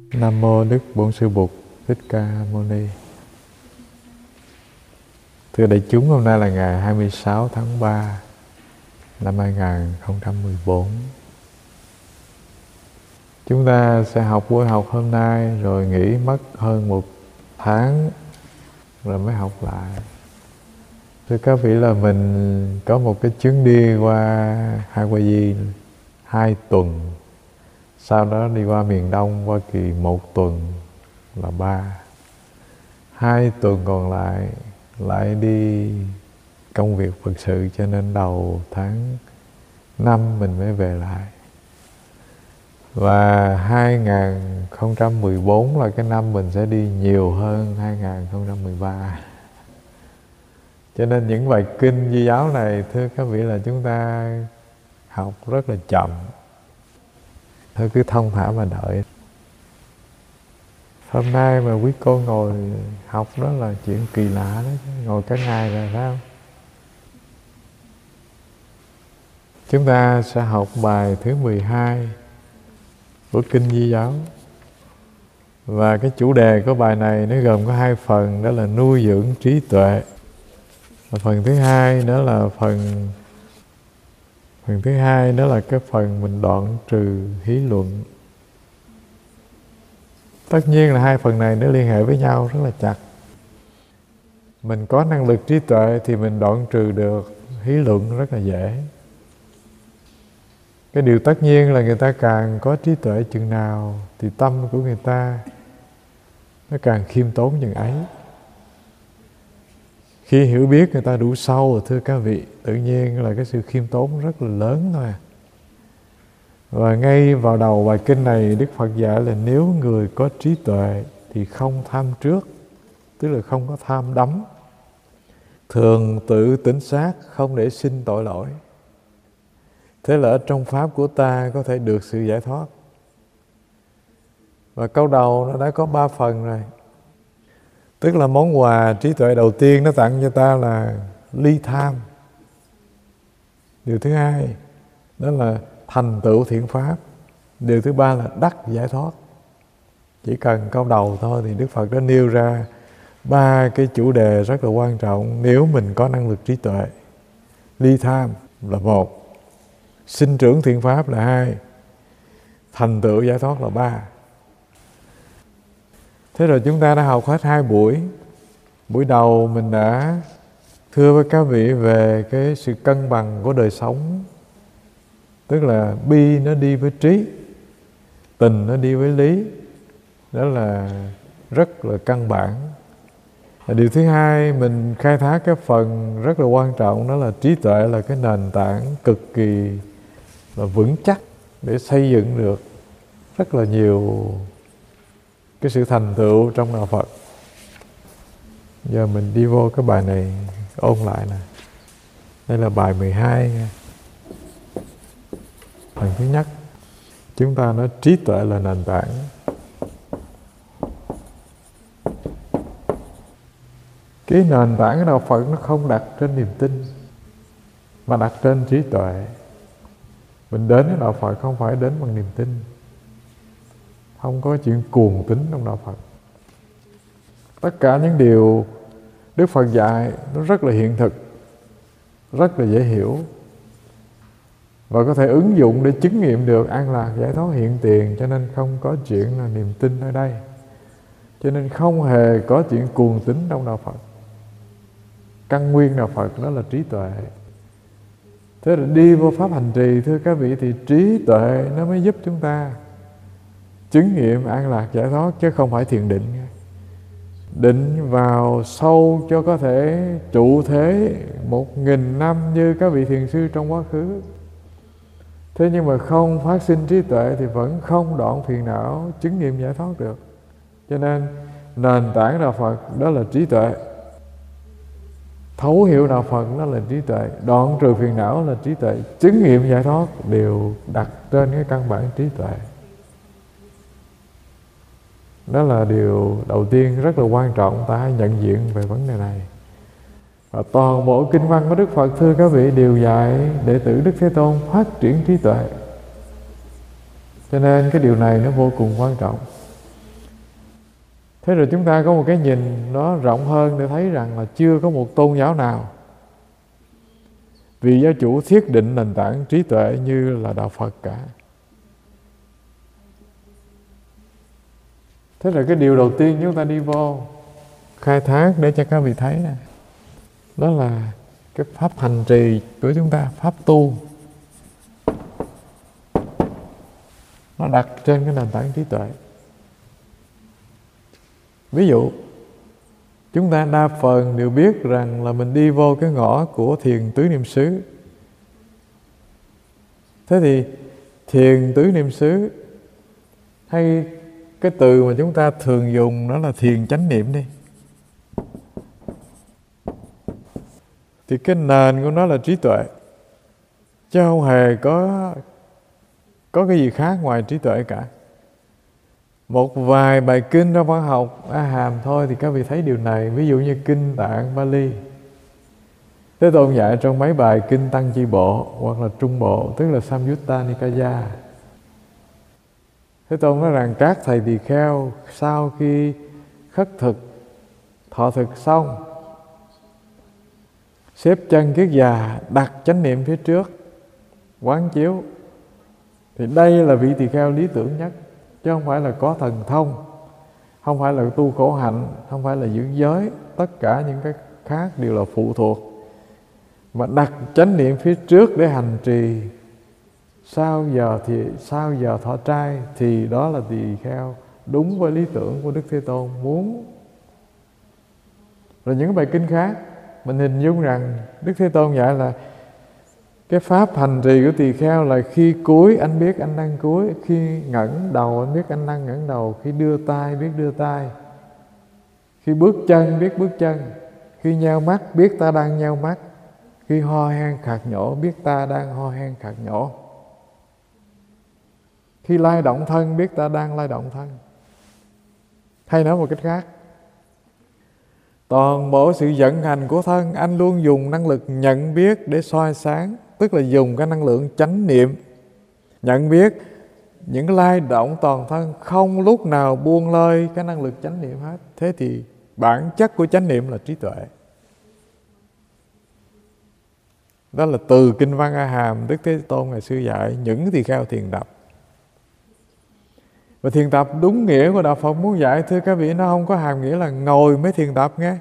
Nam mô Đức Bổn Sư Bụt Thích Ca Mâu Ni. Thưa đại chúng, hôm nay là ngày 26 tháng 3 năm 2014. Chúng ta sẽ học buổi học hôm nay rồi nghỉ mất hơn 1 tháng rồi mới học lại. Thưa các vị, là mình có một cái chuyến đi qua Hawaii 2 tuần, sau đó đi qua miền Đông Hoa Kỳ 1 tuần là 3. 2 tuần còn lại đi công việc Phật sự, cho nên đầu tháng 5 mình mới về lại. Và 2014 là cái năm mình sẽ đi nhiều hơn 2013. Cho nên những bài kinh Di giáo này, thưa các vị, là chúng ta học rất là chậm. Thôi cứ thông thả mà đợi. Hôm nay mà quý cô ngồi học đó là chuyện kỳ lạ đó, ngồi cả ngày là sao? Chúng ta sẽ học bài thứ 12 của kinh Di giáo. Và cái chủ đề của bài này nó gồm có 2 phần, đó là nuôi dưỡng trí tuệ. Và phần thứ hai đó là phần thứ hai đó là cái phần mình đoạn trừ hí luận. Tất nhiên là 2 phần này nó liên hệ với nhau rất là chặt. Mình có năng lực trí tuệ thì mình đoạn trừ được hí luận rất là dễ. Cái điều tất nhiên là người ta càng có trí tuệ chừng nào thì tâm của người ta nó càng khiêm tốn chừng ấy. Khi hiểu biết người ta đủ sâu rồi, thưa các vị, tự nhiên là cái sự khiêm tốn rất là lớn thôi. Và ngay vào đầu bài kinh này, Đức Phật dạy là nếu người có trí tuệ thì không tham trước, tức là không có tham đắm, thường tự tỉnh sát, không để sinh tội lỗi. Thế là ở trong Pháp của ta có thể được sự giải thoát. Và câu đầu nó đã có 3 phần rồi. Tức là món quà trí tuệ đầu tiên nó tặng cho ta là ly tham. Điều thứ hai đó là thành tựu thiện pháp. Điều thứ ba là đắc giải thoát. Chỉ cần câu đầu thôi thì Đức Phật đã nêu ra 3 cái chủ đề rất là quan trọng nếu mình có năng lực trí tuệ. Ly tham là 1, sinh trưởng thiện pháp là 2, thành tựu giải thoát là 3. Thế rồi chúng ta đã học hết 2 buổi. Buổi đầu mình đã thưa với các vị về cái sự cân bằng của đời sống. Tức là bi nó đi với trí, tình nó đi với lý. Đó là rất là căn bản. Và điều thứ hai, mình khai thác cái phần rất là quan trọng, đó là trí tuệ là cái nền tảng cực kỳ là vững chắc để xây dựng được rất là nhiều cái sự thành tựu trong đạo Phật. Giờ mình đi vô cái bài này ôn lại nè. Đây là bài 12 nha. Phần thứ nhất, chúng ta nói trí tuệ là nền tảng. Cái nền tảng của đạo Phật nó không đặt trên niềm tin, mà đặt trên trí tuệ. Mình đến với đạo Phật không phải đến bằng niềm tin. Không có chuyện cuồng tín trong đạo Phật. Tất cả những điều Đức Phật dạy nó rất là hiện thực, rất là dễ hiểu, và có thể ứng dụng để chứng nghiệm được an lạc giải thoát hiện tiền. Cho nên không có chuyện là niềm tin ở đây. Cho nên không hề có chuyện cuồng tín trong đạo Phật. Căn nguyên đạo Phật đó là trí tuệ. Thế là đi vô pháp hành trì, thưa các vị, thì trí tuệ nó mới giúp chúng ta chứng nghiệm an lạc giải thoát, chứ không phải thiền định. Định vào sâu cho có thể trụ thế 1000 năm như các vị thiền sư trong quá khứ. Thế nhưng mà không phát sinh trí tuệ thì vẫn không đoạn phiền não, chứng nghiệm giải thoát được. Cho nên nền tảng đạo Phật đó là trí tuệ. Thấu hiểu đạo Phật đó là trí tuệ. Đoạn trừ phiền não là trí tuệ. Chứng nghiệm giải thoát đều đặt trên cái căn bản trí tuệ. Đó là điều đầu tiên rất là quan trọng, ta hãy nhận diện về vấn đề này. Và toàn bộ kinh văn của Đức Phật, thưa các vị, đều dạy đệ tử Đức Thế Tôn phát triển trí tuệ. Cho nên cái điều này nó vô cùng quan trọng. Thế rồi chúng ta có một cái nhìn nó rộng hơn để thấy rằng là chưa có một tôn giáo nào vì giáo chủ thiết định nền tảng trí tuệ như là đạo Phật cả. Thế là cái điều đầu tiên chúng ta đi vô khai thác để cho các vị thấy nè, đó là cái pháp hành trì của chúng ta, pháp tu, nó đặt trên cái nền tảng trí tuệ. Ví dụ chúng ta đa phần đều biết rằng là mình đi vô cái ngõ của thiền tứ niệm xứ. Thế thì thiền tứ niệm xứ, hay cái từ mà chúng ta thường dùng đó là thiền chánh niệm đi, thì cái nền của nó là trí tuệ, chứ không hề có cái gì khác ngoài trí tuệ cả. Một vài bài kinh trong văn học A Hàm thôi thì các vị thấy điều này. Ví dụ như kinh Tạng Bali, Thế Tôn dạy trong mấy bài kinh Tăng Chi Bộ hoặc là Trung Bộ, tức là Samyutta Nikaya. Thế Tôn nói rằng các thầy tỳ kheo sau khi khất thực, thọ thực xong, xếp chân kiết già, đặt chánh niệm phía trước, quán chiếu, thì đây là vị tỳ kheo lý tưởng nhất, chứ không phải là có thần thông, không phải là tu khổ hạnh, không phải là giữ giới. Tất cả những cái khác đều là phụ thuộc. Mà đặt chánh niệm phía trước để hành trì sau giờ thọ trai, thì đó là tỳ kheo đúng với lý tưởng của Đức Thế Tôn muốn. Rồi những bài kinh khác mình hình dung rằng Đức Thế Tôn dạy là cái pháp hành trì của tỳ kheo là khi cúi anh biết anh đang cúi, khi ngẩng đầu anh biết anh đang ngẩng đầu, khi đưa tay biết đưa tay, khi bước chân biết bước chân, khi nheo mắt biết ta đang nheo mắt, khi ho hen khạc nhổ biết ta đang ho hen khạc nhổ, khi lay động thân biết ta đang lay động thân. Hay nói một cách khác, toàn bộ sự vận hành của thân anh luôn dùng năng lực nhận biết để soi sáng, tức là dùng cái năng lượng chánh niệm nhận biết những lay động toàn thân, không lúc nào buông lơi cái năng lực chánh niệm hết. Thế thì bản chất của chánh niệm là trí tuệ. Đó là từ kinh văn A Hàm Đức Thế Tôn ngày xưa dạy những tỳ kheo thiền tập. Và thiền tập đúng nghĩa của đạo Phật muốn dạy, thưa các vị, nó không có hàm nghĩa là ngồi mới thiền tập nghe.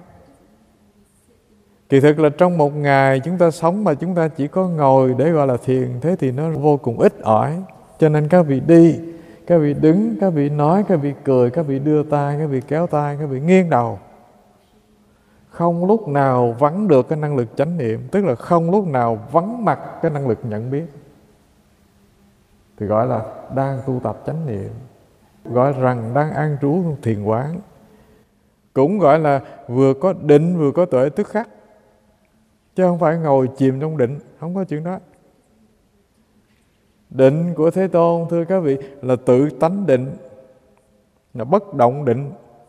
Kỳ thực là trong một ngày chúng ta sống mà chúng ta chỉ có ngồi để gọi là thiền, thế thì nó vô cùng ít ỏi. Cho nên các vị đi, các vị đứng, các vị nói, các vị cười, các vị đưa tay, các vị kéo tay, các vị nghiêng đầu, không lúc nào vắng được cái năng lực chánh niệm, tức là không lúc nào vắng mặt cái năng lực nhận biết, thì gọi là đang tu tập chánh niệm, gọi rằng đang an trú trong thiền quán. Cũng gọi là vừa có định vừa có tuệ tức khắc, chứ không phải ngồi chìm trong định, không có chuyện đó. Định của Thế Tôn, thưa các vị, là tự tánh định, là bất động định,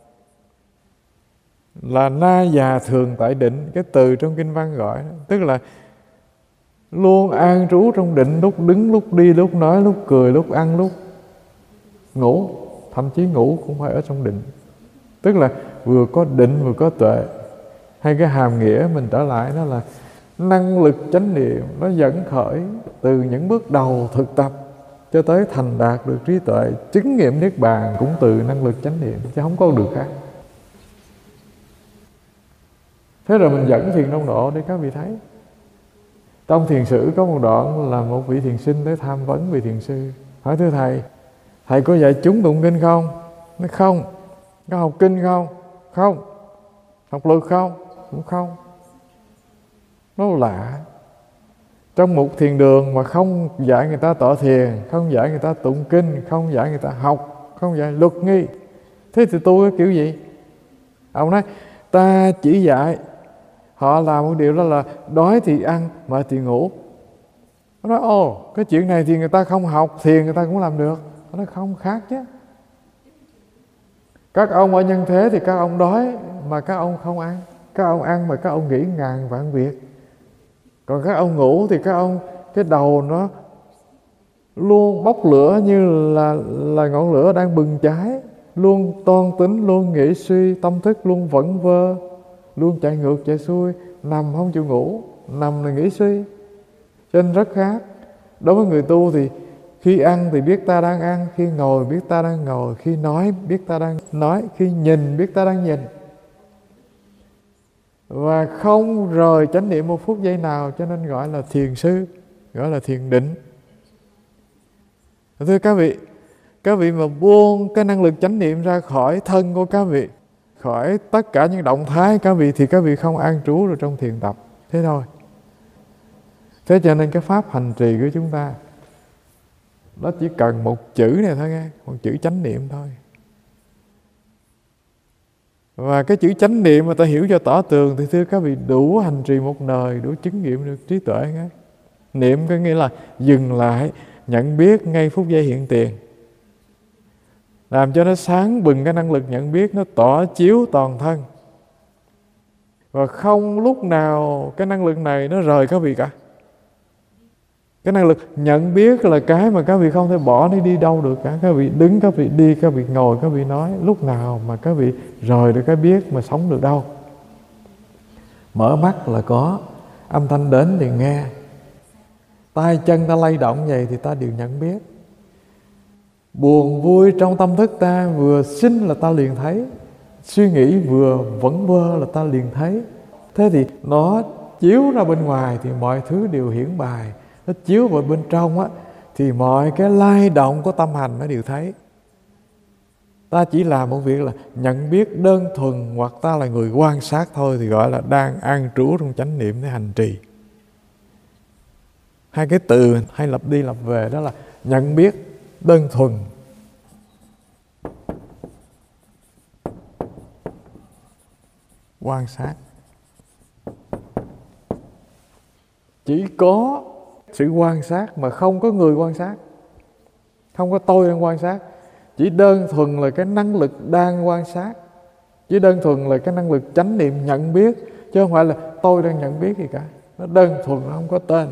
là na già thường tại định. Cái từ trong kinh văn gọi đó, tức là luôn an trú trong định, lúc đứng, lúc đi, lúc nói, lúc cười, lúc ăn, lúc ngủ, thậm chí ngủ cũng phải ở trong định. Tức là vừa có định vừa có tuệ. Hay cái hàm nghĩa mình trở lại đó là năng lực chánh niệm nó dẫn khởi từ những bước đầu thực tập cho tới thành đạt được trí tuệ, chứng nghiệm niết bàn cũng từ năng lực chánh niệm, chứ không có được khác. Thế rồi mình dẫn thiền đông độ để các vị thấy. Trong thiền sử có một đoạn là một vị thiền sinh tới tham vấn vị thiền sư, hỏi: thưa thầy, thầy có dạy chúng tụng kinh không? Nói không. Có học kinh không? Không. Học luật không? Cũng không. Nó lạ. Trong một thiền đường mà không dạy người ta tọa thiền, không dạy người ta tụng kinh, không dạy người ta học, không dạy luật nghi, thế thì tu cái kiểu gì? Ông nói: ta chỉ dạy họ làm một điều đó là đói thì ăn, mệt thì ngủ. Nó nói: ồ, cái chuyện này thì người ta không học thiền người ta cũng làm được. Nó nói: không, khác chứ. Các ông ở nhân thế thì các ông đói mà các ông không ăn, các ông ăn mà các ông nghĩ ngàn vạn việc. Còn các ông ngủ thì các ông, cái đầu nó luôn bốc lửa như là ngọn lửa đang bừng cháy, luôn toan tính, luôn nghĩ suy, tâm thức luôn vẩn vơ, luôn chạy ngược chạy xuôi, nằm không chịu ngủ, nằm là nghĩ suy. Cho nên rất khác. Đối với người tu thì khi ăn thì biết ta đang ăn, khi ngồi biết ta đang ngồi, khi nói biết ta đang nói, khi nhìn biết ta đang nhìn. Và không rời chánh niệm một phút giây nào, cho nên gọi là thiền sư, gọi là thiền định. Thưa các vị mà buông cái năng lực chánh niệm ra khỏi thân của các vị, khỏi tất cả những động thái các vị, thì các vị không an trú được trong thiền tập. Thế thôi. Thế cho nên cái pháp hành trì của chúng ta nó chỉ cần một chữ này thôi nghe, một chữ chánh niệm thôi. Và cái chữ chánh niệm mà ta hiểu cho tỏ tường thì thưa các vị đủ hành trì một đời, đủ chứng nghiệm được trí tuệ nghe. Niệm có nghĩa là dừng lại, nhận biết ngay phút giây hiện tiền, làm cho nó sáng bừng cái năng lực nhận biết, nó tỏ chiếu toàn thân. Và không lúc nào cái năng lực này nó rời các vị cả. Cái năng lực nhận biết là cái mà các vị không thể bỏ nó đi đâu được cả. Các vị đứng, các vị đi, các vị ngồi, các vị nói, lúc nào mà các vị rời được cái biết mà sống được đâu. Mở mắt là có, âm thanh đến thì nghe, tay chân ta lay động vậy thì ta đều nhận biết. Buồn vui trong tâm thức ta vừa sinh là ta liền thấy, suy nghĩ vừa vẩn vơ là ta liền thấy. Thế thì nó chiếu ra bên ngoài thì mọi thứ đều hiển bài, nó chiếu vào bên trong á thì mọi cái lay động của tâm hành nó đều thấy. Ta chỉ làm một việc là nhận biết đơn thuần, hoặc ta là người quan sát thôi, thì gọi là đang an trú trong chánh niệm để hành trì. Hai cái từ hay lặp đi lặp về đó là nhận biết đơn thuần, quan sát. Chỉ có sự quan sát mà không có người quan sát, không có tôi đang quan sát. Chỉ đơn thuần là cái năng lực đang quan sát, chỉ đơn thuần là cái năng lực chánh niệm nhận biết, chứ không phải là tôi đang nhận biết gì cả. Nó đơn thuần, nó không có tên.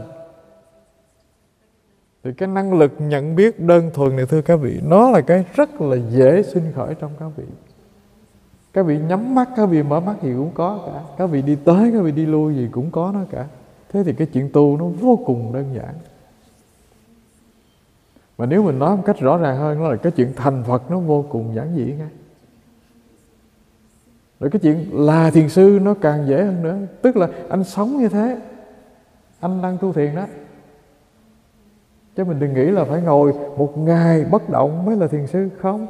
Thì cái năng lực nhận biết đơn thuần này thưa các vị, nó là cái rất là dễ sinh khởi trong các vị. Các vị nhắm mắt, các vị mở mắt gì cũng có cả. Các vị đi tới, các vị đi lui gì cũng có nó cả. Thế thì cái chuyện tu nó vô cùng đơn giản. Mà nếu mình nói một cách rõ ràng hơn, nó là cái chuyện thành Phật nó vô cùng giản dị nghe. Rồi cái chuyện là thiền sư nó càng dễ hơn nữa. Tức là anh sống như thế, anh đang tu thiền đó. Chứ mình đừng nghĩ là phải ngồi một ngày bất động mới là thiền sư. Không.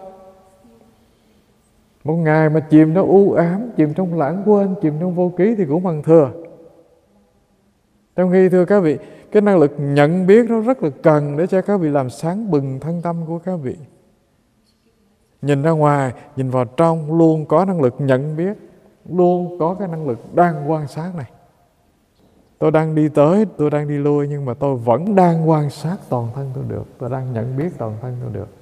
Một ngày mà chìm nó u ám, chìm trong lãng quên, chìm trong vô ký thì cũng bằng thừa. Trong khi thưa các vị, cái năng lực nhận biết nó rất là cần để cho các vị làm sáng bừng thân tâm của các vị. Nhìn ra ngoài, nhìn vào trong luôn có năng lực nhận biết, luôn có cái năng lực đang quan sát này. Tôi đang đi tới, tôi đang đi lui, nhưng mà tôi vẫn đang quan sát toàn thân tôi được. Tôi đang nhận biết toàn thân tôi được.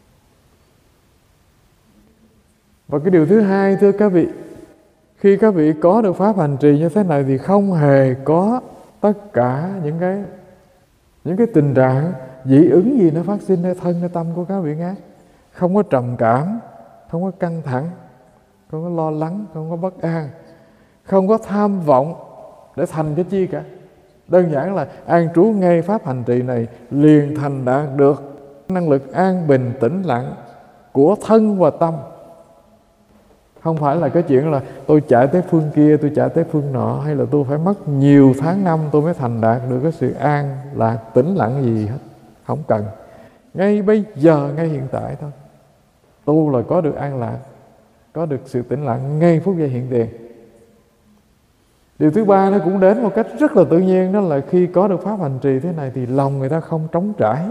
Và cái điều thứ hai thưa các vị, khi các vị có được pháp hành trì như thế này thì không hề có tất cả những cái tình trạng dị ứng gì nó phát sinh nơi thân, nơi tâm của các vị nghe. Không có trầm cảm, không có căng thẳng, không có lo lắng, không có bất an, không có tham vọng để thành cái chi cả. Đơn giản là an trú ngay pháp hành trì này liền thành đạt được năng lực an bình tĩnh lặng của thân và tâm. Không phải là cái chuyện là tôi chạy tới phương kia, tôi chạy tới phương nọ, hay là tôi phải mất nhiều tháng năm tôi mới thành đạt được cái sự an lạc tĩnh lặng gì hết. Không cần. Ngay bây giờ, ngay hiện tại thôi. Tu là có được an lạc, có được sự tĩnh lặng ngay phút giây hiện tiền. Điều thứ ba nó cũng đến một cách rất là tự nhiên, đó là khi có được pháp hành trì thế này thì lòng người ta không trống trải,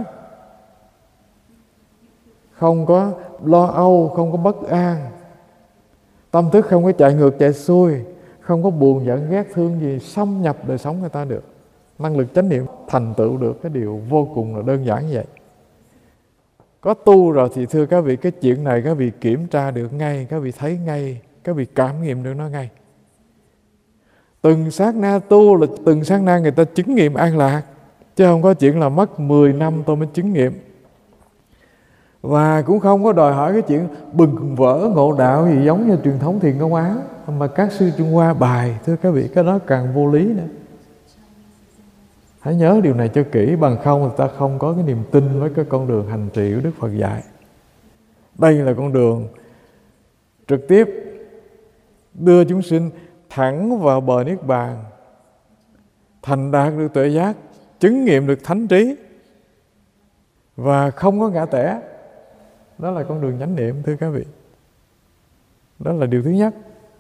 không có lo âu, không có bất an, tâm thức không có chạy ngược chạy xuôi, không có buồn giận ghét thương gì xâm nhập đời sống người ta được. Năng lực chánh niệm thành tựu được cái điều vô cùng là đơn giản như vậy. Có tu rồi thì thưa các vị, cái chuyện này các vị kiểm tra được ngay, các vị thấy ngay, các vị cảm nghiệm được nó ngay. Từng sát na tu là từng sát na người ta chứng nghiệm an lạc, chứ không có chuyện là mất 10 năm tôi mới chứng nghiệm. Và cũng không có đòi hỏi cái chuyện bừng vỡ ngộ đạo gì giống như truyền thống Thiền Công Án mà các sư Trung Hoa bài. Thưa các vị, cái đó càng vô lý nữa. Hãy nhớ điều này cho kỹ, bằng không người ta không có cái niềm tin với cái con đường hành trì của Đức Phật dạy. Đây là con đường trực tiếp đưa chúng sinh thẳng vào bờ Niết Bàn, thành đạt được tuệ giác, chứng nghiệm được thánh trí và không có ngã tẻ. Đó là con đường chánh niệm, thưa các vị. Đó là điều thứ nhất.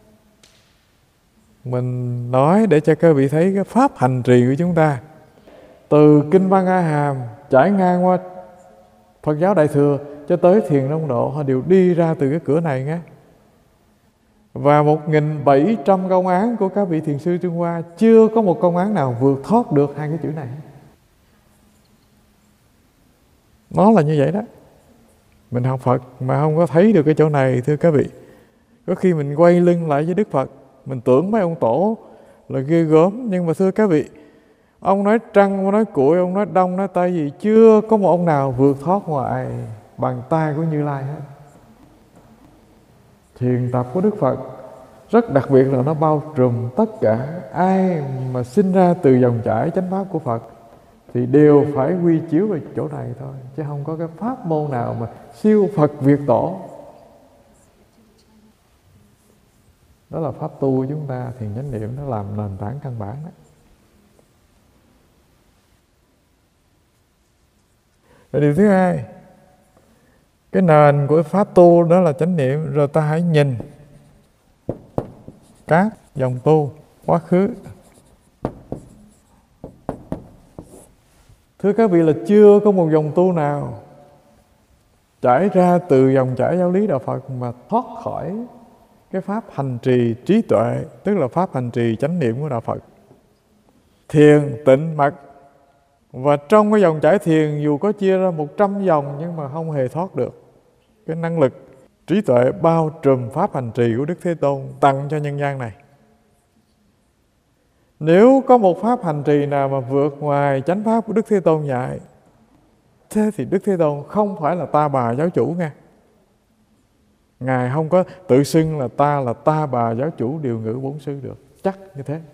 Mình nói để cho các vị thấy cái pháp hành trì của chúng ta, từ Kinh Văn A Hàm trải ngang qua Phật giáo Đại Thừa cho tới Thiền Đông Độ, họ đều đi ra từ cái cửa này nghe. Và 1700 công án của các vị thiền sư Trung Hoa, chưa có một công án nào vượt thoát được hai cái chữ này. Nó là như vậy đó. Mình học Phật mà không có thấy được cái chỗ này, thưa các vị, có khi mình quay lưng lại với Đức Phật, mình tưởng mấy ông tổ là ghê gớm. Nhưng mà thưa các vị, ông nói trăng, ông nói cuội, ông nói đông, nói tây gì, chưa có một ông nào vượt thoát ngoài bàn tay của Như Lai hết. Thiền tập của Đức Phật rất đặc biệt là nó bao trùm tất cả ai mà sinh ra từ dòng chảy chánh pháp của Phật thì đều phải quy chiếu về chỗ này thôi, chứ không có cái pháp môn nào mà siêu Phật Việt Tổ. Đó là pháp tu của chúng ta, thiền chánh niệm, nó làm nền tảng căn bản đó. Rồi điều thứ hai, cái nền của pháp tu đó là chánh niệm. Rồi ta hãy nhìn các dòng tu quá khứ. Thưa các vị, là chưa có một dòng tu nào trải ra từ dòng chảy giáo lý đạo Phật mà thoát khỏi cái pháp hành trì trí tuệ, tức là pháp hành trì chánh niệm của đạo Phật. Thiền, tịnh, mật. Và trong cái dòng chảy thiền dù có chia ra 100 dòng nhưng mà không hề thoát được cái năng lực trí tuệ bao trùm pháp hành trì của Đức Thế Tôn tặng cho nhân gian này. Nếu có một pháp hành trì nào mà vượt ngoài chánh pháp của Đức Thế Tôn dạy, thế thì Đức Thế Tôn không phải là ta bà giáo chủ nha. Ngài không có tự xưng là ta bà giáo chủ điều ngữ bổn sư được, chắc như thế.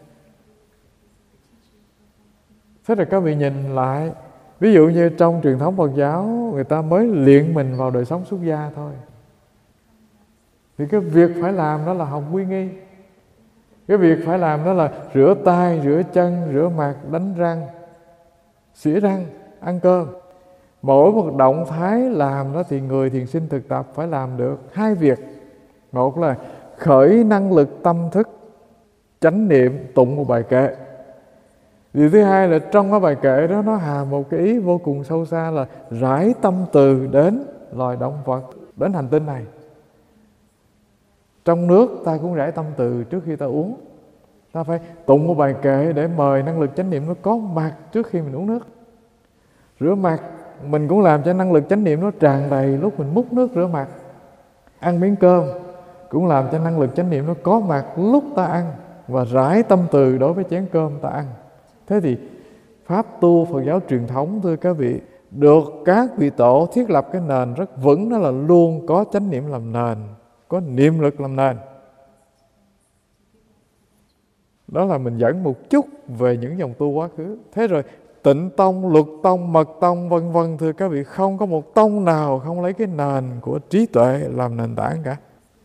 Thế là các vị nhìn lại, ví dụ như trong truyền thống Phật giáo, người ta mới luyện mình vào đời sống xuất gia thôi, thì cái việc phải làm đó là hồng quy nghi. Cái việc phải làm đó là rửa tay, rửa chân, rửa mặt, đánh răng, xỉa răng, ăn cơm. Mỗi một động thái làm đó thì người thiền sinh thực tập phải làm được hai việc. Một là khởi năng lực tâm thức, chánh niệm, tụng một bài kệ. Điều thứ hai là trong cái bài kệ đó nó hàm một cái ý vô cùng sâu xa là rải tâm từ đến loài động vật, đến hành tinh này. Trong nước ta cũng rải tâm từ trước khi ta uống. Ta phải tụng một bài kệ để mời năng lực chánh niệm nó có mặt trước khi mình uống nước. Rửa mặt mình cũng làm cho năng lực chánh niệm nó tràn đầy lúc mình múc nước rửa mặt. Ăn miếng cơm cũng làm cho năng lực chánh niệm nó có mặt lúc ta ăn, và rải tâm từ đối với chén cơm ta ăn. Thế thì pháp tu Phật giáo truyền thống, thưa các vị, được các vị tổ thiết lập cái nền rất vững, đó là luôn có chánh niệm làm nền, có niệm lực làm nền. Đó là mình dẫn một chút về những dòng tu quá khứ. Thế rồi Tịnh Tông, Luật Tông, Mật Tông vân vân, thưa các vị, không có một tông nào không lấy cái nền của trí tuệ làm nền tảng cả.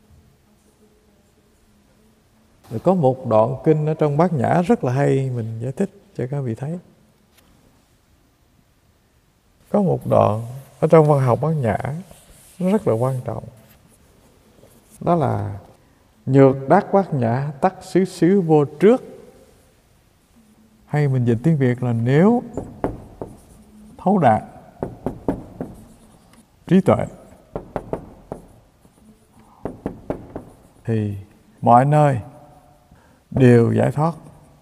Rồi có một đoạn kinh ở trong Bát Nhã rất là hay, mình giải thích cho các vị thấy. Có một đoạn ở trong văn học Bát Nhã rất là quan trọng. Đó là nhược đắc Bát Nhã tắc xứ xứ vô trước. Hay mình dịch tiếng Việt là nếu thấu đạt trí tuệ thì mọi nơi đều giải thoát.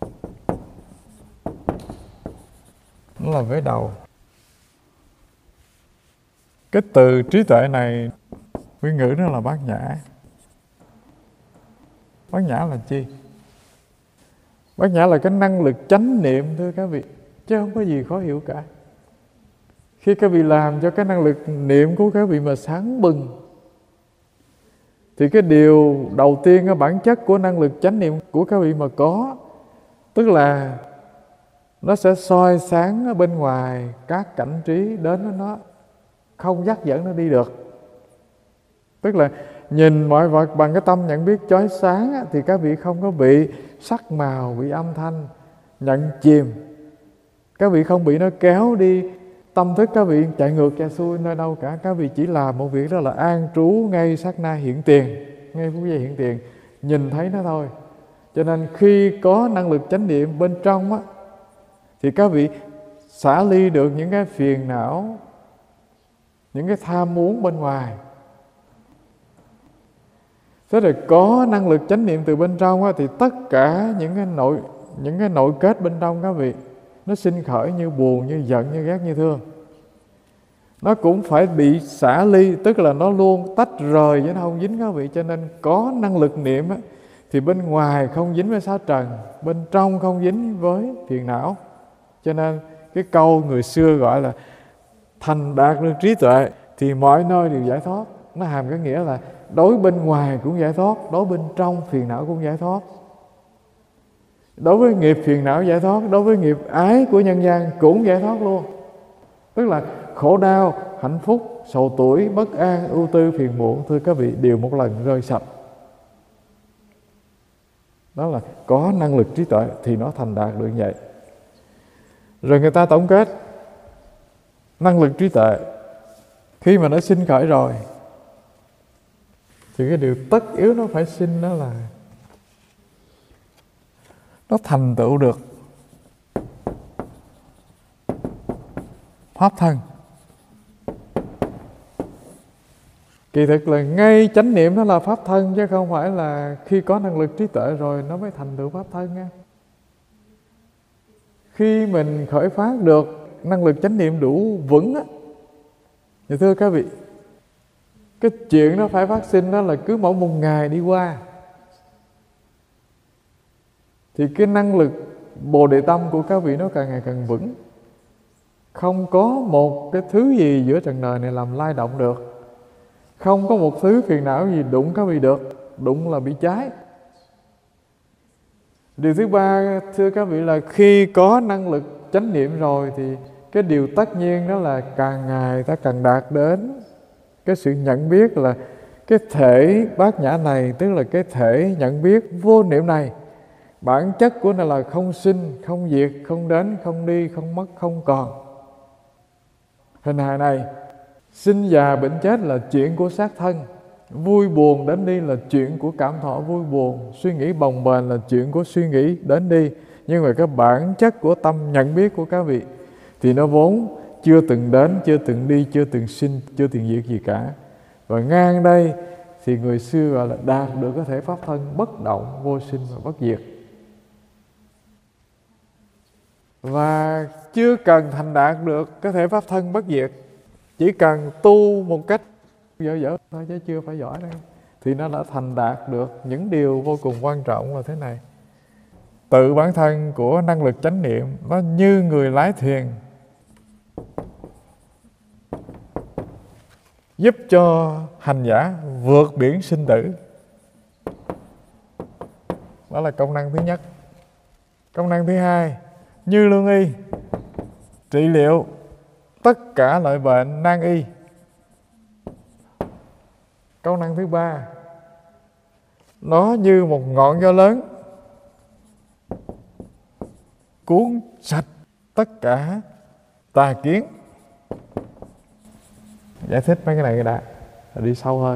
Nó là vế đầu. Cái từ trí tuệ này nguyên ngữ nó là Bát Nhã. Bát Nhã là chi? Bát Nhã là cái năng lực chánh niệm, thưa các vị, chứ không có gì khó hiểu cả. Khi các vị làm cho cái năng lực niệm của các vị mà sáng bừng, thì cái điều đầu tiên, cái bản chất của năng lực chánh niệm của các vị mà có, tức là nó sẽ soi sáng ở bên ngoài các cảnh trí đến với nó, không dắt dẫn nó đi được. Tức là nhìn mọi vật bằng cái tâm nhận biết chói sáng á, thì các vị không có bị sắc màu, bị âm thanh nhận chìm. Các vị không bị nó kéo đi tâm thức, các vị chạy ngược chạy xuôi nơi đâu cả. Các vị chỉ làm một việc đó là an trú ngay sát na hiện tiền, ngay phút giây hiện tiền, nhìn thấy nó thôi. Cho nên khi có năng lực chánh niệm bên trong á, thì các vị xả ly được những cái phiền não, những cái tham muốn bên ngoài. Thế rồi có năng lực chánh niệm từ bên trong á, thì tất cả những cái nội kết bên trong các vị, nó sinh khởi như buồn, như giận, như ghét, như thương, nó cũng phải bị xả ly, tức là nó luôn tách rời chứ nó không dính các vị. Cho nên có năng lực niệm á, thì bên ngoài không dính với sáu trần, bên trong không dính với phiền não. Cho nên cái câu người xưa gọi là thành đạt được trí tuệ thì mọi nơi đều giải thoát. Nó hàm cái nghĩa là đối bên ngoài cũng giải thoát, đối bên trong phiền não cũng giải thoát. Đối với nghiệp phiền não giải thoát, đối với nghiệp ái của nhân gian cũng giải thoát luôn. Tức là khổ đau, hạnh phúc, sầu tuổi, bất an, ưu tư, phiền muộn, thưa các vị, đều một lần rơi sạch. Đó là có năng lực trí tuệ thì nó thành đạt được như vậy. Rồi người ta tổng kết năng lực trí tuệ khi mà nó sinh khởi rồi thì cái điều tất yếu nó phải sinh, đó là nó thành tựu được pháp thân. Kỳ thực là ngay chánh niệm nó là pháp thân, chứ không phải là khi có năng lực trí tuệ rồi nó mới thành tựu pháp thân nha. Khi mình khởi phát được năng lực chánh niệm đủ vững á, thì thưa các vị, cái chuyện nó phải phát sinh đó là cứ mỗi một ngày đi qua thì cái năng lực bồ đề tâm của các vị nó càng ngày càng vững. Không có một cái thứ gì giữa trần đời này làm lay động được. Không có một thứ phiền não gì đụng các vị được. Đụng là bị cháy. Điều thứ ba, thưa các vị, là khi có năng lực chánh niệm rồi thì cái điều tất nhiên đó là càng ngày ta càng đạt đến cái sự nhận biết là cái thể bát nhã này, tức là cái thể nhận biết vô niệm này, bản chất của nó là không sinh, không diệt, không đến, không đi, không mất, không còn. Hình hài này, sinh già bệnh chết là chuyện của xác thân, vui buồn đến đi là chuyện của cảm thọ vui buồn, suy nghĩ bồng bềnh là chuyện của suy nghĩ đến đi. Nhưng mà cái bản chất của tâm nhận biết của các vị thì nó vốn chưa từng đến, chưa từng đi, chưa từng sinh, chưa từng diệt gì cả. Và ngang đây thì người xưa gọi là đạt được cái thể pháp thân bất động, vô sinh và bất diệt. Và chưa cần thành đạt được cái thể pháp thân bất diệt, chỉ cần tu một cách dở thôi chứ chưa phải giỏi đâu, thì nó đã thành đạt được những điều vô cùng quan trọng là thế này. Tự bản thân của năng lực chánh niệm nó như người lái thuyền, giúp cho hành giả vượt biển sinh tử. Đó là công năng thứ nhất. Công năng thứ hai, như lương y, trị liệu tất cả loại bệnh nan y. Công năng thứ ba, nó như một ngọn gió lớn, cuốn sạch tất cả tà kiến. Giải thích mấy cái này đã, đi sâu hơn.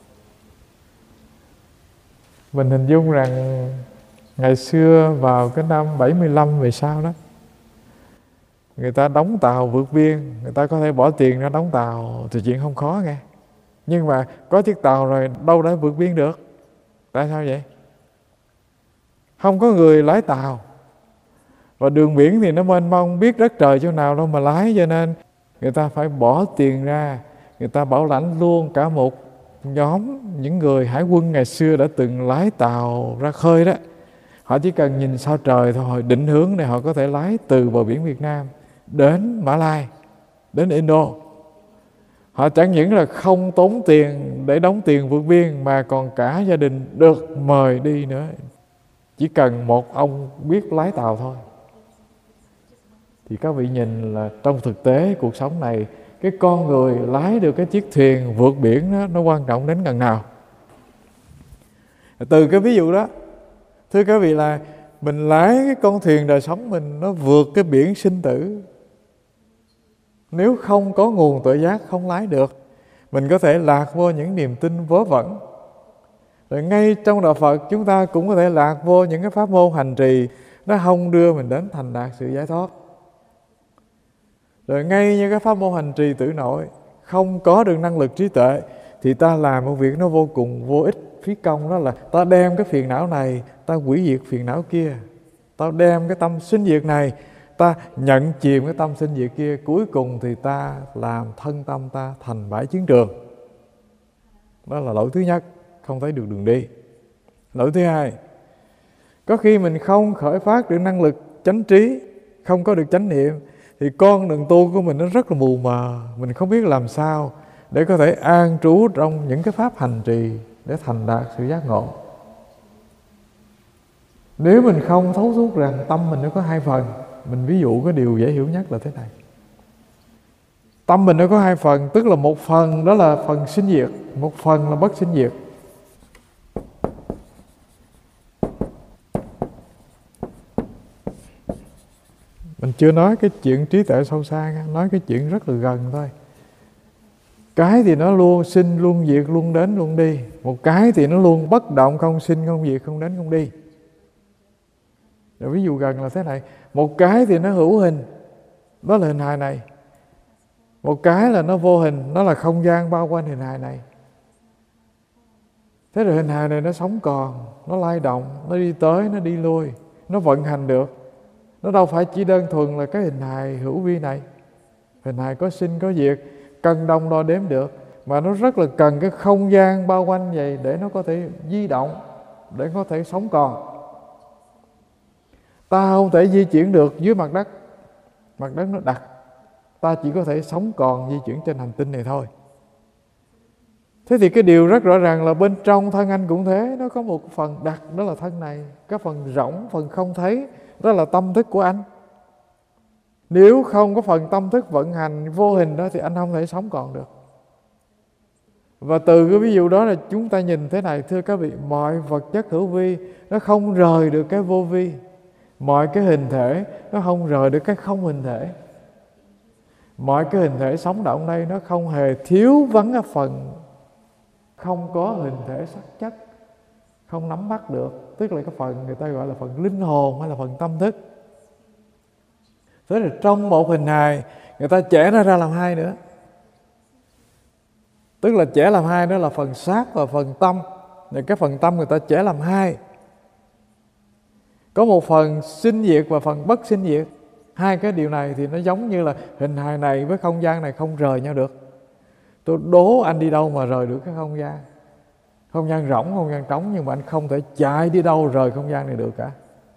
Mình hình dung rằng ngày xưa vào cái năm 75 về sau đó, người ta đóng tàu vượt biên, người ta có thể bỏ tiền ra đóng tàu thì chuyện không khó nghe. Nhưng mà có chiếc tàu rồi đâu đã vượt biên được. Tại sao vậy? Không có người lái tàu. Và đường biển thì nó mênh mông, biết đất trời chỗ nào đâu mà lái. Cho nên người ta phải bỏ tiền ra, người ta bảo lãnh luôn cả một nhóm những người hải quân ngày xưa đã từng lái tàu ra khơi đó. Họ chỉ cần nhìn sao trời thôi, định hướng này họ có thể lái từ bờ biển Việt Nam đến Mã Lai. đến Indo. Họ chẳng những là không tốn tiền để đóng tiền vượt biên, mà còn cả gia đình được mời đi nữa. Chỉ cần một ông biết lái tàu thôi. Thì các vị nhìn là trong thực tế cuộc sống này, cái con người lái được cái chiếc thuyền vượt biển đó, nó quan trọng đến gần nào. Từ cái ví dụ đó, thưa các vị, là mình lái cái con thuyền đời sống mình, nó vượt cái biển sinh tử. Nếu không có nguồn tự giác không lái được. Mình có thể lạc vô những niềm tin vớ vẩn. Rồi ngay trong đạo Phật chúng ta cũng có thể lạc vô những cái pháp môn hành trì nó không đưa mình đến thành đạt sự giải thoát. Rồi ngay như cái pháp môn hành trì tử nội không có được năng lực trí tuệ, thì ta làm một việc nó vô cùng vô ích, phí công. Đó là ta đem cái phiền não này, ta hủy diệt phiền não kia. Ta đem cái tâm sinh diệt này, ta nhận chìm cái tâm sinh diệt kia. Cuối cùng thì ta làm thân tâm ta thành bãi chiến trường. Đó là lỗi thứ nhất, không thấy được đường đi. Lỗi thứ hai, có khi mình không khởi phát được năng lực chánh trí, không có được chánh niệm, thì con đường tu của mình nó rất là mù mờ. Mình không biết làm sao để có thể an trú trong những cái pháp hành trì để thành đạt sự giác ngộ. Nếu mình không thấu suốt rằng tâm mình nó có hai phần, mình ví dụ cái điều dễ hiểu nhất là thế này. Tâm mình nó có hai phần, tức là một phần đó là phần sinh diệt, một phần là bất sinh diệt. Mình chưa nói cái chuyện trí tuệ sâu xa, nói cái chuyện rất là gần thôi. Cái thì nó luôn sinh, luôn diệt, luôn đến, luôn đi. Một cái thì nó luôn bất động, không sinh, không diệt, không đến, không đi. Rồi ví dụ gần là thế này. Một cái thì nó hữu hình, đó là hình hài này. Một cái là nó vô hình, nó là không gian bao quanh hình hài này. Thế rồi hình hài này nó sống còn, nó lay động, nó đi tới, nó đi lui, nó vận hành được. Nó đâu phải chỉ đơn thuần là cái hình hài hữu vi này. Hình hài có sinh có diệt, cân đong đo đếm được, mà nó rất là cần cái không gian bao quanh vậy để nó có thể di động, để có thể sống còn. Ta không thể di chuyển được dưới mặt đất. Mặt đất nó đặc. Ta chỉ có thể sống còn, di chuyển trên hành tinh này thôi. Thế thì cái điều rất rõ ràng là bên trong thân anh cũng thế. Nó có một phần đặc, đó là thân này. Cái phần rỗng, phần không thấy, đó là tâm thức của anh. Nếu không có phần tâm thức vận hành vô hình đó, thì anh không thể sống còn được. Và từ cái ví dụ đó là chúng ta nhìn thế này, thưa các vị, mọi vật chất hữu vi nó không rời được cái vô vi. Mọi cái hình thể nó không rời được cái không hình thể. Mọi cái hình thể sống động đây nó không hề thiếu vắng cái phần không có hình thể sắc chất, không nắm bắt được. Tức là cái phần người ta gọi là phần linh hồn hay là phần tâm thức. Thế là trong một hình hài người ta chẻ nó ra làm hai nữa. Tức là chẻ làm hai đó là phần xác và phần tâm. Rồi cái phần tâm người ta chẻ làm hai. Có một phần sinh diệt và phần bất sinh diệt. Hai cái điều này thì nó giống như là hình hài này với không gian này không rời nhau được. Tôi đố anh đi đâu mà rời được cái không gian. Không gian rỗng, không gian trống, nhưng mà anh không thể chạy đi đâu rời không gian này được cả.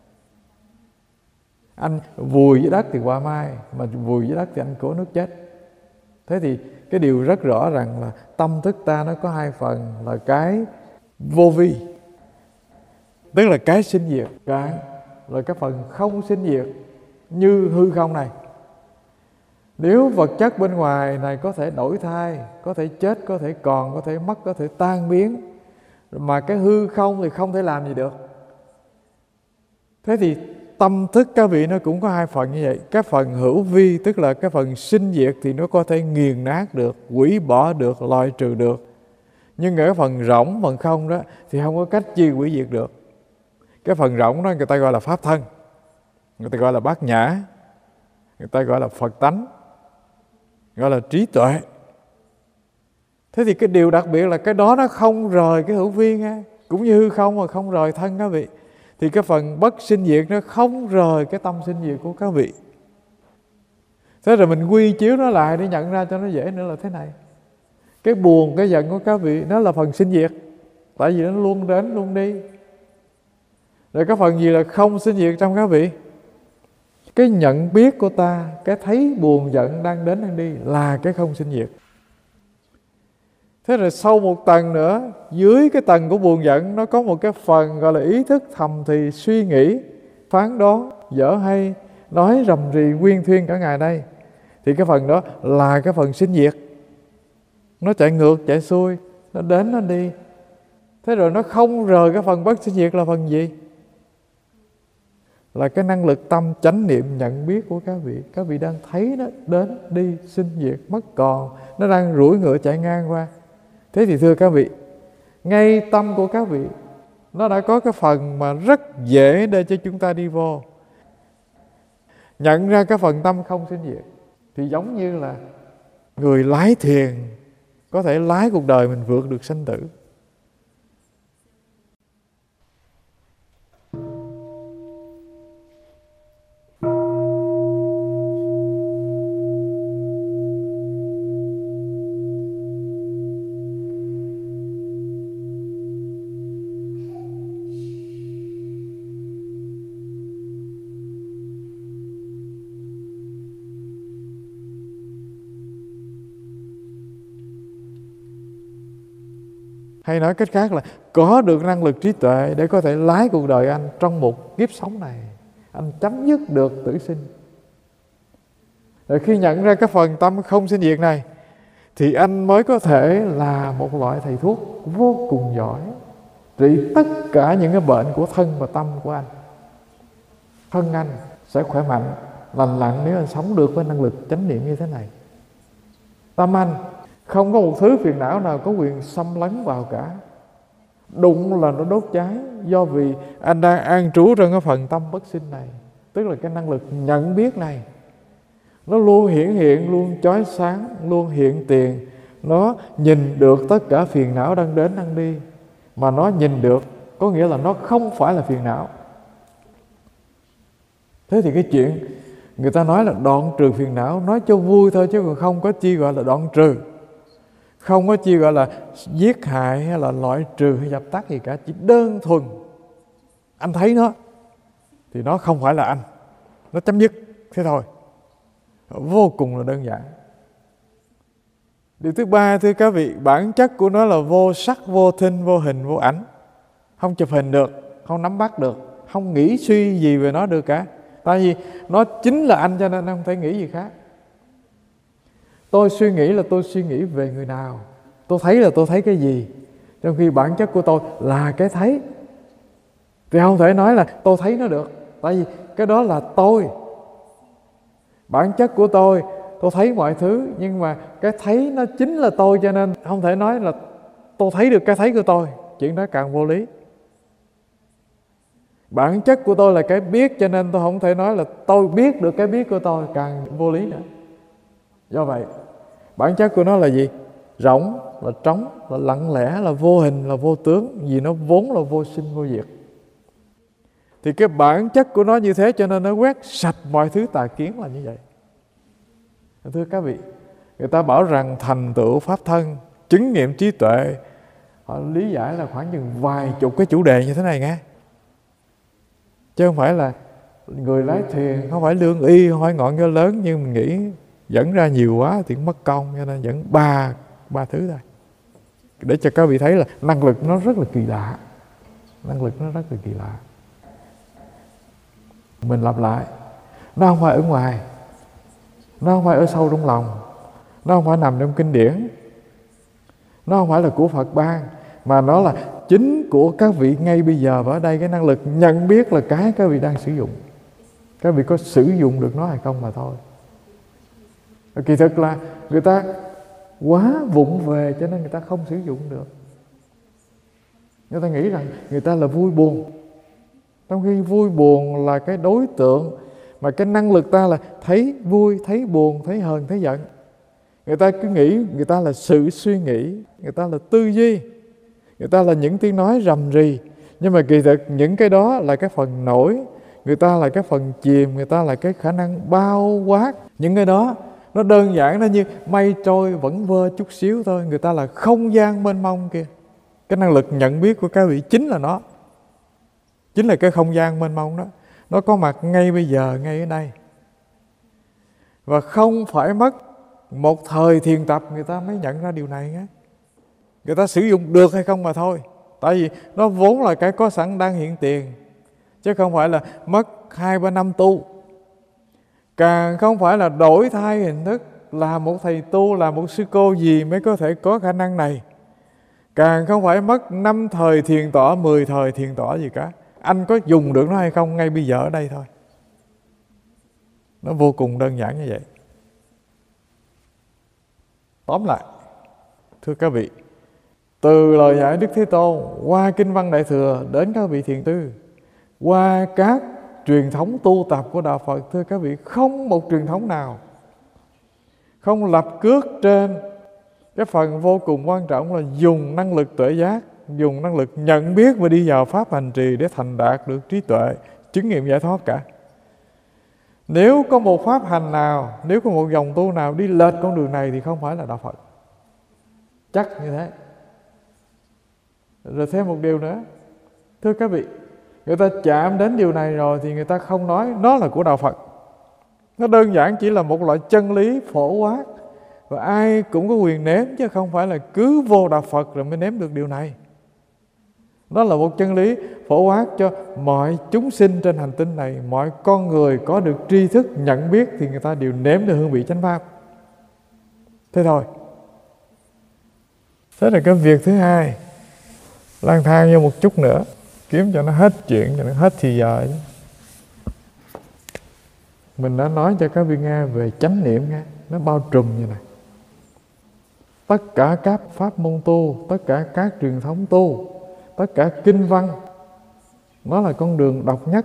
Anh vùi dưới đất thì qua mai, mà vùi dưới đất thì anh cố nước chết. Thế thì cái điều rất rõ rằng là tâm thức ta nó có hai phần, là cái vô vi, tức là cái sinh diệt, cái là cái phần không sinh diệt như hư không này. Nếu vật chất bên ngoài này có thể đổi thay, có thể chết, có thể còn, có thể mất, có thể tan biến, mà cái hư không thì không thể làm gì được. Thế thì tâm thức các vị nó cũng có hai phần như vậy. Cái phần hữu vi, tức là cái phần sinh diệt, thì nó có thể nghiền nát được, hủy bỏ được, loại trừ được. Nhưng ở cái phần rỗng, phần không đó thì không có cách chi hủy diệt được. Cái phần rỗng đó người ta gọi là pháp thân, người ta gọi là bát nhã, người ta gọi là Phật tánh, gọi là trí tuệ. Thế thì cái điều đặc biệt là cái đó nó không rời cái hữu vi nghe. Cũng như hư không mà không rời thân các vị, thì cái phần bất sinh diệt nó không rời cái tâm sinh diệt của các vị. Thế rồi mình quy chiếu nó lại để nhận ra cho nó dễ nữa là thế này. Cái buồn, cái giận của các vị nó là phần sinh diệt, tại vì nó luôn đến luôn đi. Rồi cái phần gì là không sinh diệt trong các vị? Cái nhận biết của ta, cái thấy buồn giận đang đến đang đi là cái không sinh diệt. Thế rồi sau một tầng nữa, dưới cái tầng của buồn giận, nó có một cái phần gọi là ý thức thầm thì suy nghĩ, phán đoán, dở hay, nói rầm rì nguyên thuyên cả ngày đây. Thì cái phần đó là cái phần sinh diệt. Nó chạy ngược, chạy xuôi, nó đến, nó đi. Thế rồi nó không rời cái phần bất sinh diệt là phần gì? Là cái năng lực tâm chánh niệm nhận biết của các vị. Các vị đang thấy nó đến, đi, sinh diệt, mất còn. Nó đang rủi ngựa chạy ngang qua. Thế thì thưa các vị, ngay tâm của các vị, nó đã có cái phần mà rất dễ để cho chúng ta đi vô. Nhận ra cái phần tâm không sinh diệt thì giống như là người lái thuyền có thể lái cuộc đời mình vượt được sanh tử. Hay nói cách khác là có được năng lực trí tuệ để có thể lái cuộc đời anh trong một kiếp sống này, anh chấm dứt được tử sinh. Rồi khi nhận ra cái phần tâm không sinh diệt này thì anh mới có thể là một loại thầy thuốc vô cùng giỏi, trị tất cả những cái bệnh của thân và tâm của anh. Thân anh sẽ khỏe mạnh, lành lặn nếu anh sống được với năng lực chánh niệm như thế này. Tâm anh không có một thứ phiền não nào có quyền xâm lấn vào cả. Đụng là nó đốt cháy, do vì anh đang an trú trong cái phần tâm bất sinh này. Tức là cái năng lực nhận biết này, nó luôn hiển hiện, luôn chói sáng, luôn hiện tiền. Nó nhìn được tất cả phiền não đang đến đang đi. Mà nó nhìn được có nghĩa là nó không phải là phiền não. Thế thì cái chuyện người ta nói là đoạn trừ phiền não, nói cho vui thôi chứ còn không có chi gọi là đoạn trừ. Không có chi gọi là giết hại hay là loại trừ hay dập tắt gì cả. Chỉ đơn thuần anh thấy nó thì nó không phải là anh, nó chấm dứt thế thôi. Vô cùng là đơn giản. Điều thứ ba thưa các vị, bản chất của nó là vô sắc, vô thinh, vô hình, vô ảnh. Không chụp hình được, không nắm bắt được, không nghĩ suy gì về nó được cả. Tại vì nó chính là anh cho nên anh không thể nghĩ gì khác. Tôi suy nghĩ là tôi suy nghĩ về người nào, tôi thấy là tôi thấy cái gì. Trong khi bản chất của tôi là cái thấy, thì không thể nói là tôi thấy nó được. Tại vì cái đó là tôi. Bản chất của tôi thấy mọi thứ. Nhưng mà cái thấy nó chính là tôi, cho nên không thể nói là tôi thấy được cái thấy của tôi. Chuyện đó càng vô lý. Bản chất của tôi là cái biết, cho nên tôi không thể nói là tôi biết được cái biết của tôi, càng vô lý nữa. Do vậy, bản chất của nó là gì? Rỗng, là trống, là lặng lẽ, là vô hình, là vô tướng. Vì nó vốn là vô sinh, vô diệt. Thì cái bản chất của nó như thế, cho nên nó quét sạch mọi thứ tà kiến là như vậy. Thưa các vị, người ta bảo rằng thành tựu pháp thân, chứng nghiệm trí tuệ, họ lý giải là khoảng chừng vài chục cái chủ đề như thế này nghe. Chứ không phải là người lái thuyền, không phải lương y, không phải ngọn gió lớn, nhưng mình nghĩ dẫn ra nhiều quá thì mất công, cho nên dẫn ba thứ thôi. Để cho các vị thấy là năng lực nó rất là kỳ lạ. Năng lực nó rất là kỳ lạ. Mình lặp lại, nó không phải ở ngoài, nó không phải ở sâu trong lòng, nó không phải nằm trong kinh điển, nó không phải là của Phật ban, mà nó là chính của các vị ngay bây giờ. Và ở đây cái năng lực nhận biết là cái các vị đang sử dụng. Các vị có sử dụng được nó hay không mà thôi. Kỳ thực là người ta quá vụng về, cho nên người ta không sử dụng được. Người ta nghĩ rằng người ta là vui buồn, trong khi vui buồn là cái đối tượng mà cái năng lực ta là thấy vui, thấy buồn, thấy hờn, thấy giận. Người ta cứ nghĩ người ta là sự suy nghĩ, người ta là tư duy, người ta là những tiếng nói rầm rì. Nhưng mà kỳ thực những cái đó là cái phần nổi, người ta là cái phần chìm, người ta là cái khả năng bao quát. Những cái đó nó đơn giản, nó như mây trôi vẫn vơ chút xíu thôi. Người ta là không gian mênh mông kia. Cái năng lực nhận biết của các vị chính là nó, chính là cái không gian mênh mông đó. Nó có mặt ngay bây giờ, ngay ở đây. Và không phải mất một thời thiền tập người ta mới nhận ra điều này nhé. Người ta sử dụng được hay không mà thôi. Tại vì nó vốn là cái có sẵn đang hiện tiền, chứ không phải là mất 2-3 năm tu. Càng không phải là đổi thay hình thức, là một thầy tu, là một sư cô gì mới có thể có khả năng này. Càng không phải mất 5 thời thiền tọa, 10 thời thiền tọa gì cả. Anh có dùng được nó hay không ngay bây giờ ở đây thôi. Nó vô cùng đơn giản như vậy. Tóm lại, thưa các vị, từ lời dạy Đức Thế Tôn, qua kinh văn Đại Thừa đến các vị thiền tư, qua các truyền thống tu tập của Đạo Phật, thưa các vị, không một truyền thống nào không lập cước trên cái phần vô cùng quan trọng là dùng năng lực tuệ giác, dùng năng lực nhận biết và đi vào pháp hành trì để thành đạt được trí tuệ, chứng nghiệm giải thoát cả. Nếu có một pháp hành nào, nếu có một dòng tu nào đi lệch con đường này thì không phải là Đạo Phật. Chắc như thế. Rồi thêm một điều nữa, thưa các vị, người ta chạm đến điều này rồi thì người ta không nói nó là của Đạo Phật. Nó đơn giản chỉ là một loại chân lý phổ quát, và ai cũng có quyền nếm, chứ không phải là cứ vô Đạo Phật rồi mới nếm được điều này. Đó là một chân lý phổ quát cho mọi chúng sinh trên hành tinh này. Mọi con người có được tri thức nhận biết thì người ta đều nếm được hương vị chánh pháp. Thế thôi. Thế là cái việc thứ hai, lang thang vô một chút nữa, kiếm cho nó hết chuyện, cho nó hết thì giờ. Mình đã nói cho các vị nghe về chánh niệm nghe, nó bao trùm như này. Tất cả các pháp môn tu, tất cả các truyền thống tu, tất cả kinh văn, nó là con đường độc nhất.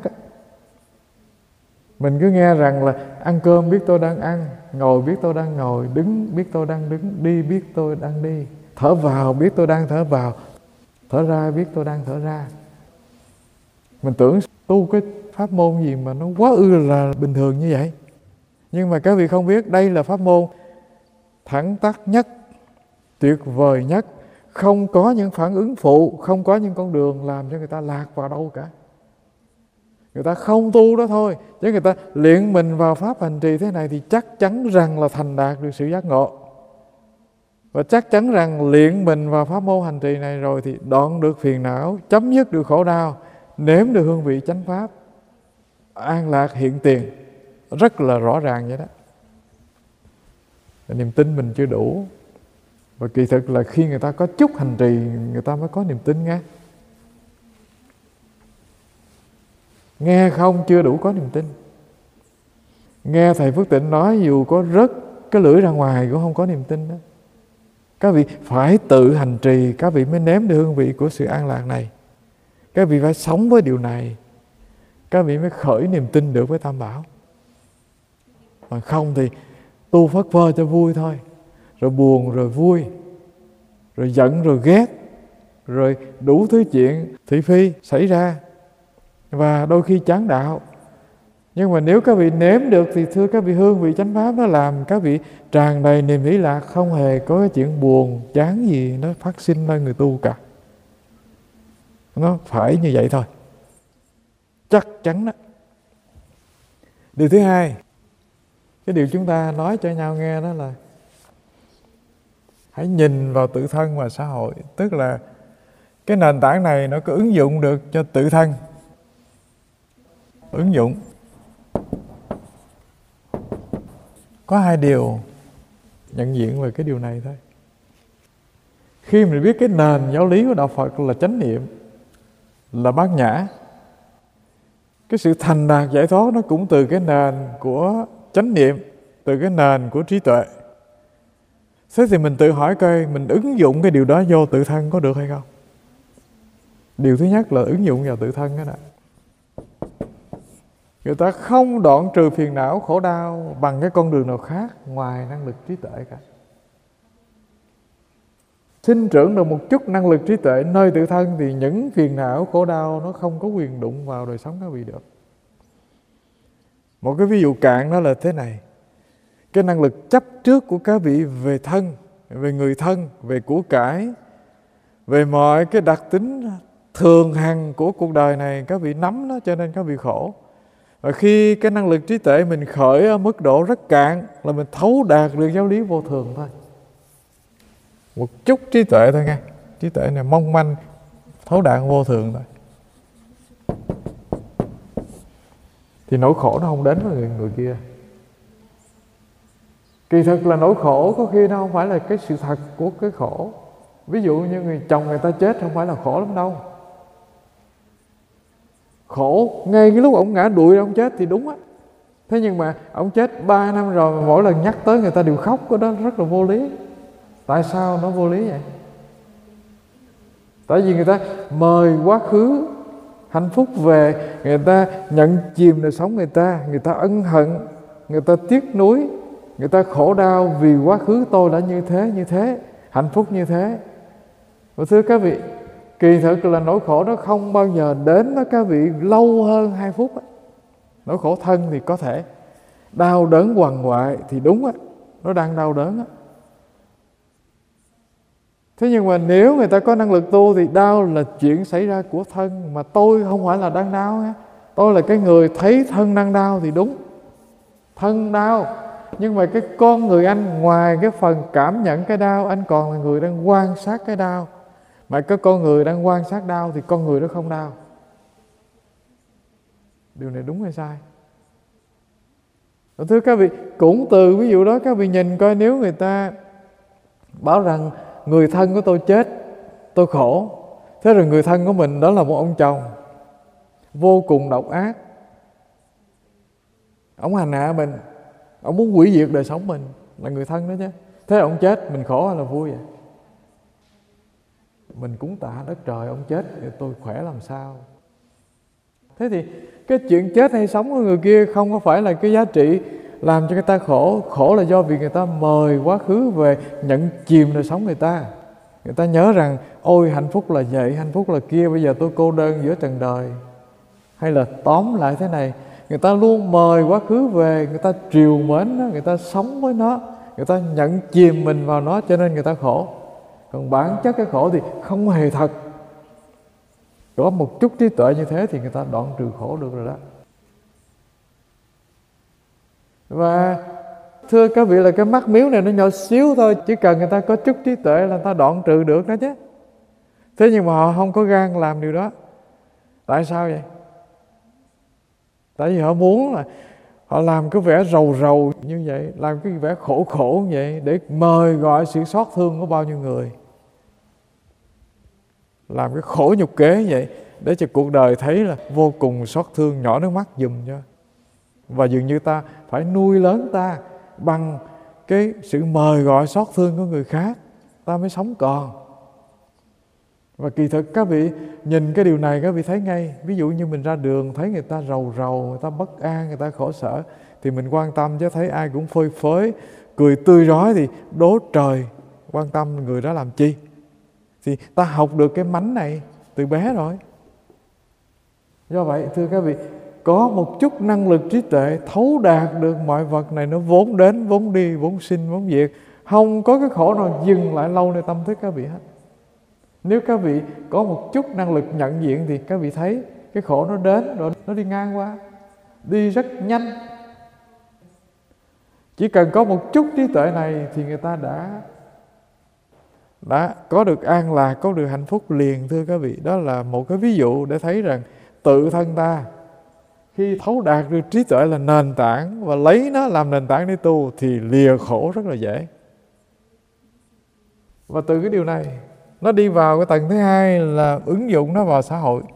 Mình cứ nghe rằng là ăn cơm biết tôi đang ăn, ngồi biết tôi đang ngồi, đứng biết tôi đang đứng, đi biết tôi đang đi, thở vào biết tôi đang thở vào, thở ra biết tôi đang thở ra. Mình tưởng tu cái pháp môn gì mà nó quá là bình thường như vậy. Nhưng mà các vị không biết, đây là pháp môn thẳng tắc nhất, tuyệt vời nhất, không có những phản ứng phụ, không có những con đường làm cho người ta lạc vào đâu cả. Người ta không tu đó thôi, chứ người ta luyện mình vào pháp hành trì thế này thì chắc chắn rằng là thành đạt được sự giác ngộ. Và chắc chắn rằng luyện mình vào pháp môn hành trì này rồi thì đoạn được phiền não, chấm dứt được khổ đau, nếm được hương vị chánh pháp, an lạc hiện tiền. Rất là rõ ràng vậy đó. Niềm tin mình chưa đủ. Và kỳ thực là khi người ta có chút hành trì, người ta mới có niềm tin nghe. Nghe không chưa đủ có niềm tin. Nghe thầy Phước Tịnh nói dù có rớt cái lưỡi ra ngoài cũng không có niềm tin đó. Các vị phải tự hành trì, các vị mới nếm được hương vị của sự an lạc này. Các vị phải sống với điều này, các vị mới khởi niềm tin được với Tam Bảo. Còn không thì tu phất phơ cho vui thôi, rồi buồn rồi vui, rồi giận rồi ghét, rồi đủ thứ chuyện thị phi xảy ra, và đôi khi chán đạo. Nhưng mà nếu các vị nếm được thì thưa các vị, hương vị chánh pháp nó làm các vị tràn đầy niềm hỷ lạc, không hề có cái chuyện buồn chán gì nó phát sinh nơi người tu cả. Nó phải như vậy thôi, chắc chắn đó. Điều thứ hai, cái điều chúng ta nói cho nhau nghe đó là hãy nhìn vào tự thân và xã hội. Tức là cái nền tảng này nó có ứng dụng được cho tự thân. Ứng dụng có hai điều nhận diện về cái điều này thôi. Khi mình biết cái nền giáo lý của Đạo Phật là chánh niệm, là bát nhã, cái sự thành đạt giải thoát nó cũng từ cái nền của chánh niệm, từ cái nền của trí tuệ. Thế thì mình tự hỏi coi mình ứng dụng cái điều đó vô tự thân có được hay không? Điều thứ nhất là ứng dụng vào tự thân đó nè. Người ta không đoạn trừ phiền não khổ đau bằng cái con đường nào khác ngoài năng lực trí tuệ cả. Sinh trưởng được một chút năng lực trí tuệ nơi tự thân thì những phiền não khổ đau nó không có quyền đụng vào đời sống các vị được. Một cái ví dụ cạn đó là thế này. Cái năng lực chấp trước của các vị về thân, về người thân, về của cải, về mọi cái đặc tính thường hằng của cuộc đời này, các vị nắm nó cho nên các vị khổ. Và khi cái năng lực trí tuệ mình khởi ở mức độ rất cạn là mình thấu đạt được giáo lý vô thường thôi. Một chút trí tuệ thôi nghe. Trí tuệ này mong manh, thấu đạt vô thường thôi. Thì nỗi khổ nó không đến với người kia. Kỳ thực là nỗi khổ có khi nó không phải là cái sự thật của cái khổ. Ví dụ như người chồng người ta chết không phải là khổ lắm đâu. Khổ ngay cái lúc ông ngã đuổi ông chết thì đúng á. Thế nhưng mà ông chết 3 năm rồi mà mỗi lần nhắc tới người ta đều khóc, cái đó rất là vô lý. Tại sao nó vô lý vậy? Tại vì người ta mời quá khứ hạnh phúc về, người ta nhận chìm đời sống người ta ân hận, người ta tiếc nuối, người ta khổ đau vì quá khứ tôi đã như thế, hạnh phúc như thế. Và thưa các vị, kỳ thực là nỗi khổ nó không bao giờ đến với các vị lâu hơn 2 phút. Nỗi khổ thân thì có thể đau đớn quằn quại thì đúng á, nó đang đau đớn á. Thế nhưng mà nếu người ta có năng lực tu thì đau là chuyện xảy ra của thân, mà tôi không phải là đang đau á. Tôi là cái người thấy thân đang đau thì đúng, thân đau. Nhưng mà cái con người anh, ngoài cái phần cảm nhận cái đau, anh còn là người đang quan sát cái đau. Mà cái con người đang quan sát đau thì con người đó không đau. Điều này đúng hay sai? Thưa các vị, cũng từ ví dụ đó các vị nhìn coi, nếu người ta bảo rằng người thân của tôi chết, tôi khổ. Thế rồi người thân của mình đó là một ông chồng vô cùng độc ác. Ông hành hạ mình, ông muốn hủy diệt đời sống mình, là người thân đó chứ. Thế ông chết mình khổ hay là vui vậy? Mình cúng tạ đất trời, ông chết thì tôi khỏe làm sao? Thế thì cái chuyện chết hay sống của người kia không có phải là cái giá trị làm cho người ta khổ. Khổ là do vì người ta mời quá khứ về, nhận chìm đời sống người ta. Người ta nhớ rằng ôi hạnh phúc là vậy, hạnh phúc là kia, bây giờ tôi cô đơn giữa trần đời. Hay là tóm lại thế này, người ta luôn mời quá khứ về, người ta trìu mến nó, người ta sống với nó, người ta nhận chìm mình vào nó, cho nên người ta khổ. Còn bản chất cái khổ thì không hề thật. Có một chút trí tuệ như thế thì người ta đoạn trừ khổ được rồi đó. Và thưa các vị, là cái mắc miếu này nó nhỏ xíu thôi, chỉ cần người ta có chút trí tuệ là người ta đoạn trừ được đó chứ. Thế nhưng mà họ không có gan làm điều đó. Tại sao vậy? Tại vì họ muốn là họ làm cái vẻ rầu rầu như vậy, làm cái vẻ khổ khổ như vậy để mời gọi sự xót thương của bao nhiêu người. Làm cái khổ nhục kế như vậy để cho cuộc đời thấy là vô cùng xót thương, nhỏ nước mắt giùm cho. Và dường như ta phải nuôi lớn ta bằng cái sự mời gọi xót thương của người khác, ta mới sống còn. Và kỳ thực các vị nhìn cái điều này các vị thấy ngay. Ví dụ như mình ra đường thấy người ta rầu rầu, người ta bất an, người ta khổ sở, thì mình quan tâm, chứ thấy ai cũng phơi phới, cười tươi rói thì đố trời, quan tâm người đó làm chi? Thì ta học được cái mánh này từ bé rồi. Do vậy thưa các vị, có một chút năng lực trí tuệ thấu đạt được mọi vật này, nó vốn đến, vốn đi, vốn sinh, vốn diệt. Không có cái khổ nào dừng lại lâu nơi tâm thức các vị hết. Nếu các vị có một chút năng lực nhận diện thì các vị thấy cái khổ nó đến rồi nó đi ngang qua, đi rất nhanh. Chỉ cần có một chút trí tuệ này thì người ta đã có được an lạc, có được hạnh phúc liền thưa các vị. Đó là một cái ví dụ để thấy rằng tự thân ta khi thấu đạt được trí tuệ là nền tảng và lấy nó làm nền tảng để tu thì lìa khổ rất là dễ. Và từ cái điều này nó đi vào cái tầng thứ hai là ứng dụng nó vào xã hội.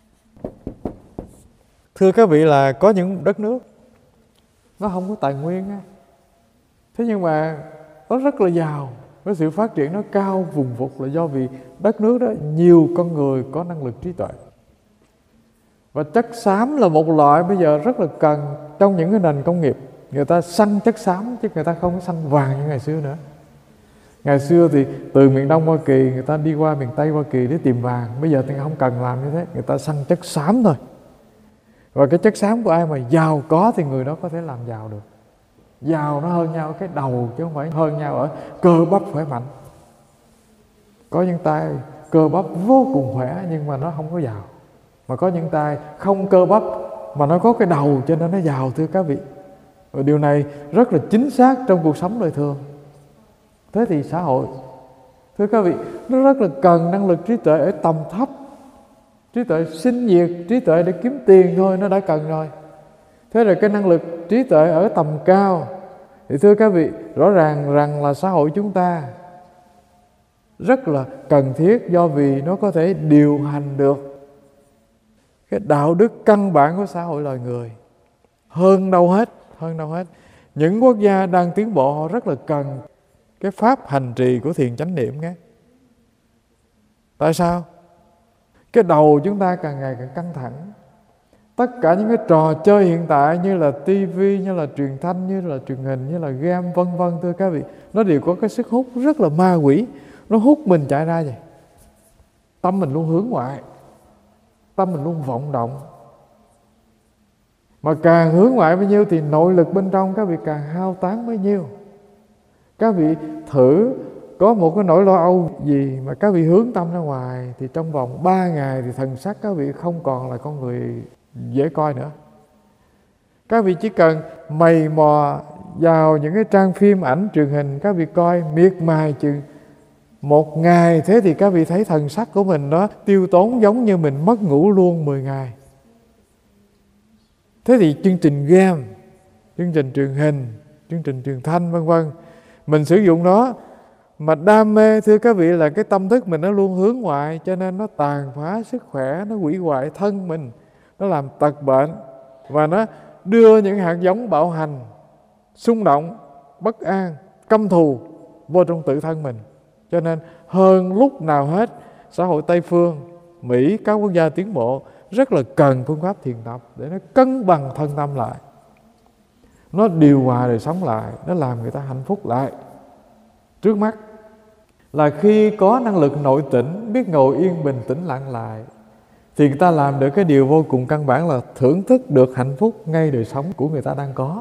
Thưa các vị, là có những đất nước nó không có tài nguyên á, thế nhưng mà nó rất là giàu, cái sự phát triển nó cao vùng vụt là do vì đất nước đó nhiều con người có năng lực trí tuệ. Và chất xám là một loại bây giờ rất là cần trong những cái nền công nghiệp. Người ta săn chất xám chứ người ta không có săn vàng như ngày xưa nữa. Ngày xưa thì từ miền Đông Hoa Kỳ người ta đi qua miền Tây Hoa Kỳ để tìm vàng. Bây giờ thì không cần làm như thế, người ta săn chất xám thôi. Và cái chất xám của ai mà giàu có thì người đó có thể làm giàu được. Giàu nó hơn nhau ở cái đầu chứ không phải hơn nhau ở cơ bắp khỏe mạnh. Có những tay cơ bắp vô cùng khỏe nhưng mà nó không có giàu. Mà có những tay không cơ bắp mà nó có cái đầu cho nên nó giàu, thưa các vị. Và điều này rất là chính xác trong cuộc sống đời thường. Thế thì xã hội, thưa các vị, nó rất là cần năng lực trí tuệ ở tầm thấp, trí tuệ sinh nhiệt, trí tuệ để kiếm tiền thôi nó đã cần rồi. Thế rồi cái năng lực trí tuệ ở tầm cao thì thưa các vị, rõ ràng rằng là xã hội chúng ta rất là cần thiết, do vì nó có thể điều hành được cái đạo đức căn bản của xã hội loài người. Hơn đâu hết, những quốc gia đang tiến bộ họ rất là cần cái pháp hành trì của thiền chánh niệm nghe. Tại sao? Cái đầu chúng ta càng ngày càng căng thẳng. Tất cả những cái trò chơi hiện tại như là tivi, như là truyền thanh, như là truyền hình, như là game vân vân, thưa các vị, nó đều có cái sức hút rất là ma quỷ. Nó hút mình chạy ra vậy. Tâm mình luôn hướng ngoại, tâm mình luôn vọng động. Mà càng hướng ngoại bao nhiêu thì nội lực bên trong các vị càng hao tán bấy nhiêu. Các vị thử có một cái nỗi lo âu gì mà các vị hướng tâm ra ngoài, thì trong vòng 3 ngày thì thần sắc các vị không còn là con người dễ coi nữa. Các vị chỉ cần mày mò vào những cái trang phim ảnh truyền hình, các vị coi miệt mài chừng 1 ngày, thế thì các vị thấy thần sắc của mình nó tiêu tốn giống như mình mất ngủ luôn 10 ngày. Thế thì chương trình game, chương trình truyền hình, chương trình truyền thanh vân vân, mình sử dụng nó mà đam mê, thưa các vị, là cái tâm thức mình nó luôn hướng ngoại, cho nên nó tàn phá sức khỏe, nó hủy hoại thân mình, nó làm tật bệnh, và nó đưa những hạt giống bạo hành, xung động, bất an, căm thù vô trong tự thân mình. Cho nên hơn lúc nào hết, xã hội Tây phương, Mỹ, các quốc gia tiến bộ rất là cần phương pháp thiền tập để nó cân bằng thân tâm lại, nó điều hòa đời sống lại, nó làm người ta hạnh phúc lại. Trước mắt là khi có năng lực nội tỉnh, biết ngồi yên bình tĩnh lặng lại, thì người ta làm được cái điều vô cùng căn bản là thưởng thức được hạnh phúc ngay đời sống của người ta đang có.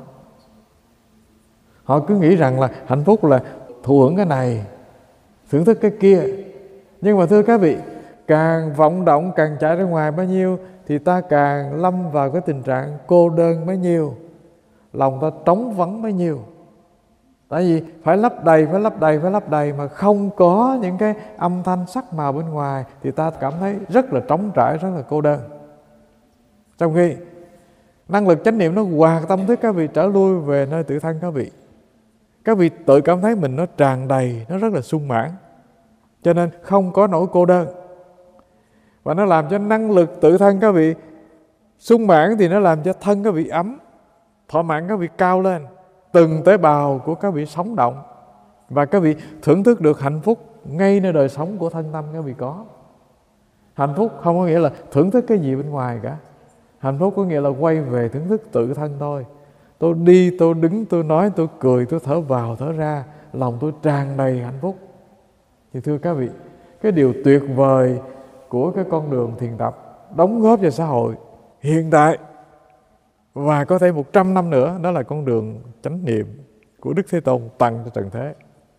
Họ cứ nghĩ rằng là hạnh phúc là thụ hưởng cái này, thưởng thức cái kia. Nhưng mà thưa các vị, càng vọng động, càng chạy ra ngoài bao nhiêu thì ta càng lâm vào cái tình trạng cô đơn bấy nhiêu, lòng ta trống vắng bấy nhiêu. Tại vì phải lấp đầy mà không có những cái âm thanh sắc màu bên ngoài thì ta cảm thấy rất là trống trải, rất là cô đơn. Trong khi năng lực chánh niệm nó hòa tâm thức các vị trở lui về nơi tự thân các vị, các vị tự cảm thấy mình nó tràn đầy, nó rất là sung mãn, cho nên không có nỗi cô đơn. Và nó làm cho năng lực tự thân các vị sung mãn thì nó làm cho thân các vị ấm, thọ mạng các vị cao lên, từng tế bào của các vị sống động, và các vị thưởng thức được hạnh phúc ngay nơi đời sống của thân tâm các vị có. Hạnh phúc không có nghĩa là thưởng thức cái gì bên ngoài cả. Hạnh phúc có nghĩa là quay về thưởng thức tự thân thôi. Tôi đi, tôi đứng, tôi nói, tôi cười, tôi thở vào, thở ra, lòng tôi tràn đầy hạnh phúc. Thì thưa các vị, cái điều tuyệt vời của cái con đường thiền tập đóng góp cho xã hội hiện tại và có thể 100 năm nữa, đó là con đường chánh niệm của Đức Thế Tôn tặng cho trần thế.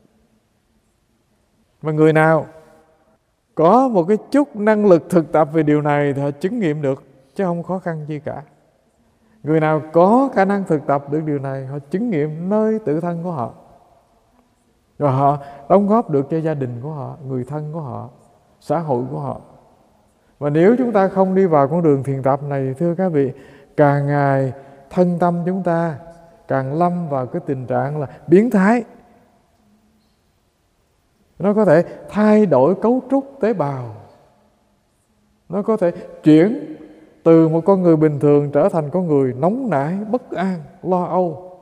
Mà người nào có một cái chút năng lực thực tập về điều này thì họ chứng nghiệm được, chứ không khó khăn gì cả. Người nào có khả năng thực tập được điều này, họ chứng nghiệm nơi tự thân của họ, rồi họ đóng góp được cho gia đình của họ, người thân của họ, xã hội của họ. Và nếu chúng ta không đi vào con đường thiền tập này thì thưa các vị, càng ngày thân tâm chúng ta càng lâm vào cái tình trạng là biến thái. Nó có thể thay đổi cấu trúc tế bào, nó có thể chuyển từ một con người bình thường trở thành con người nóng nảy, bất an, lo âu.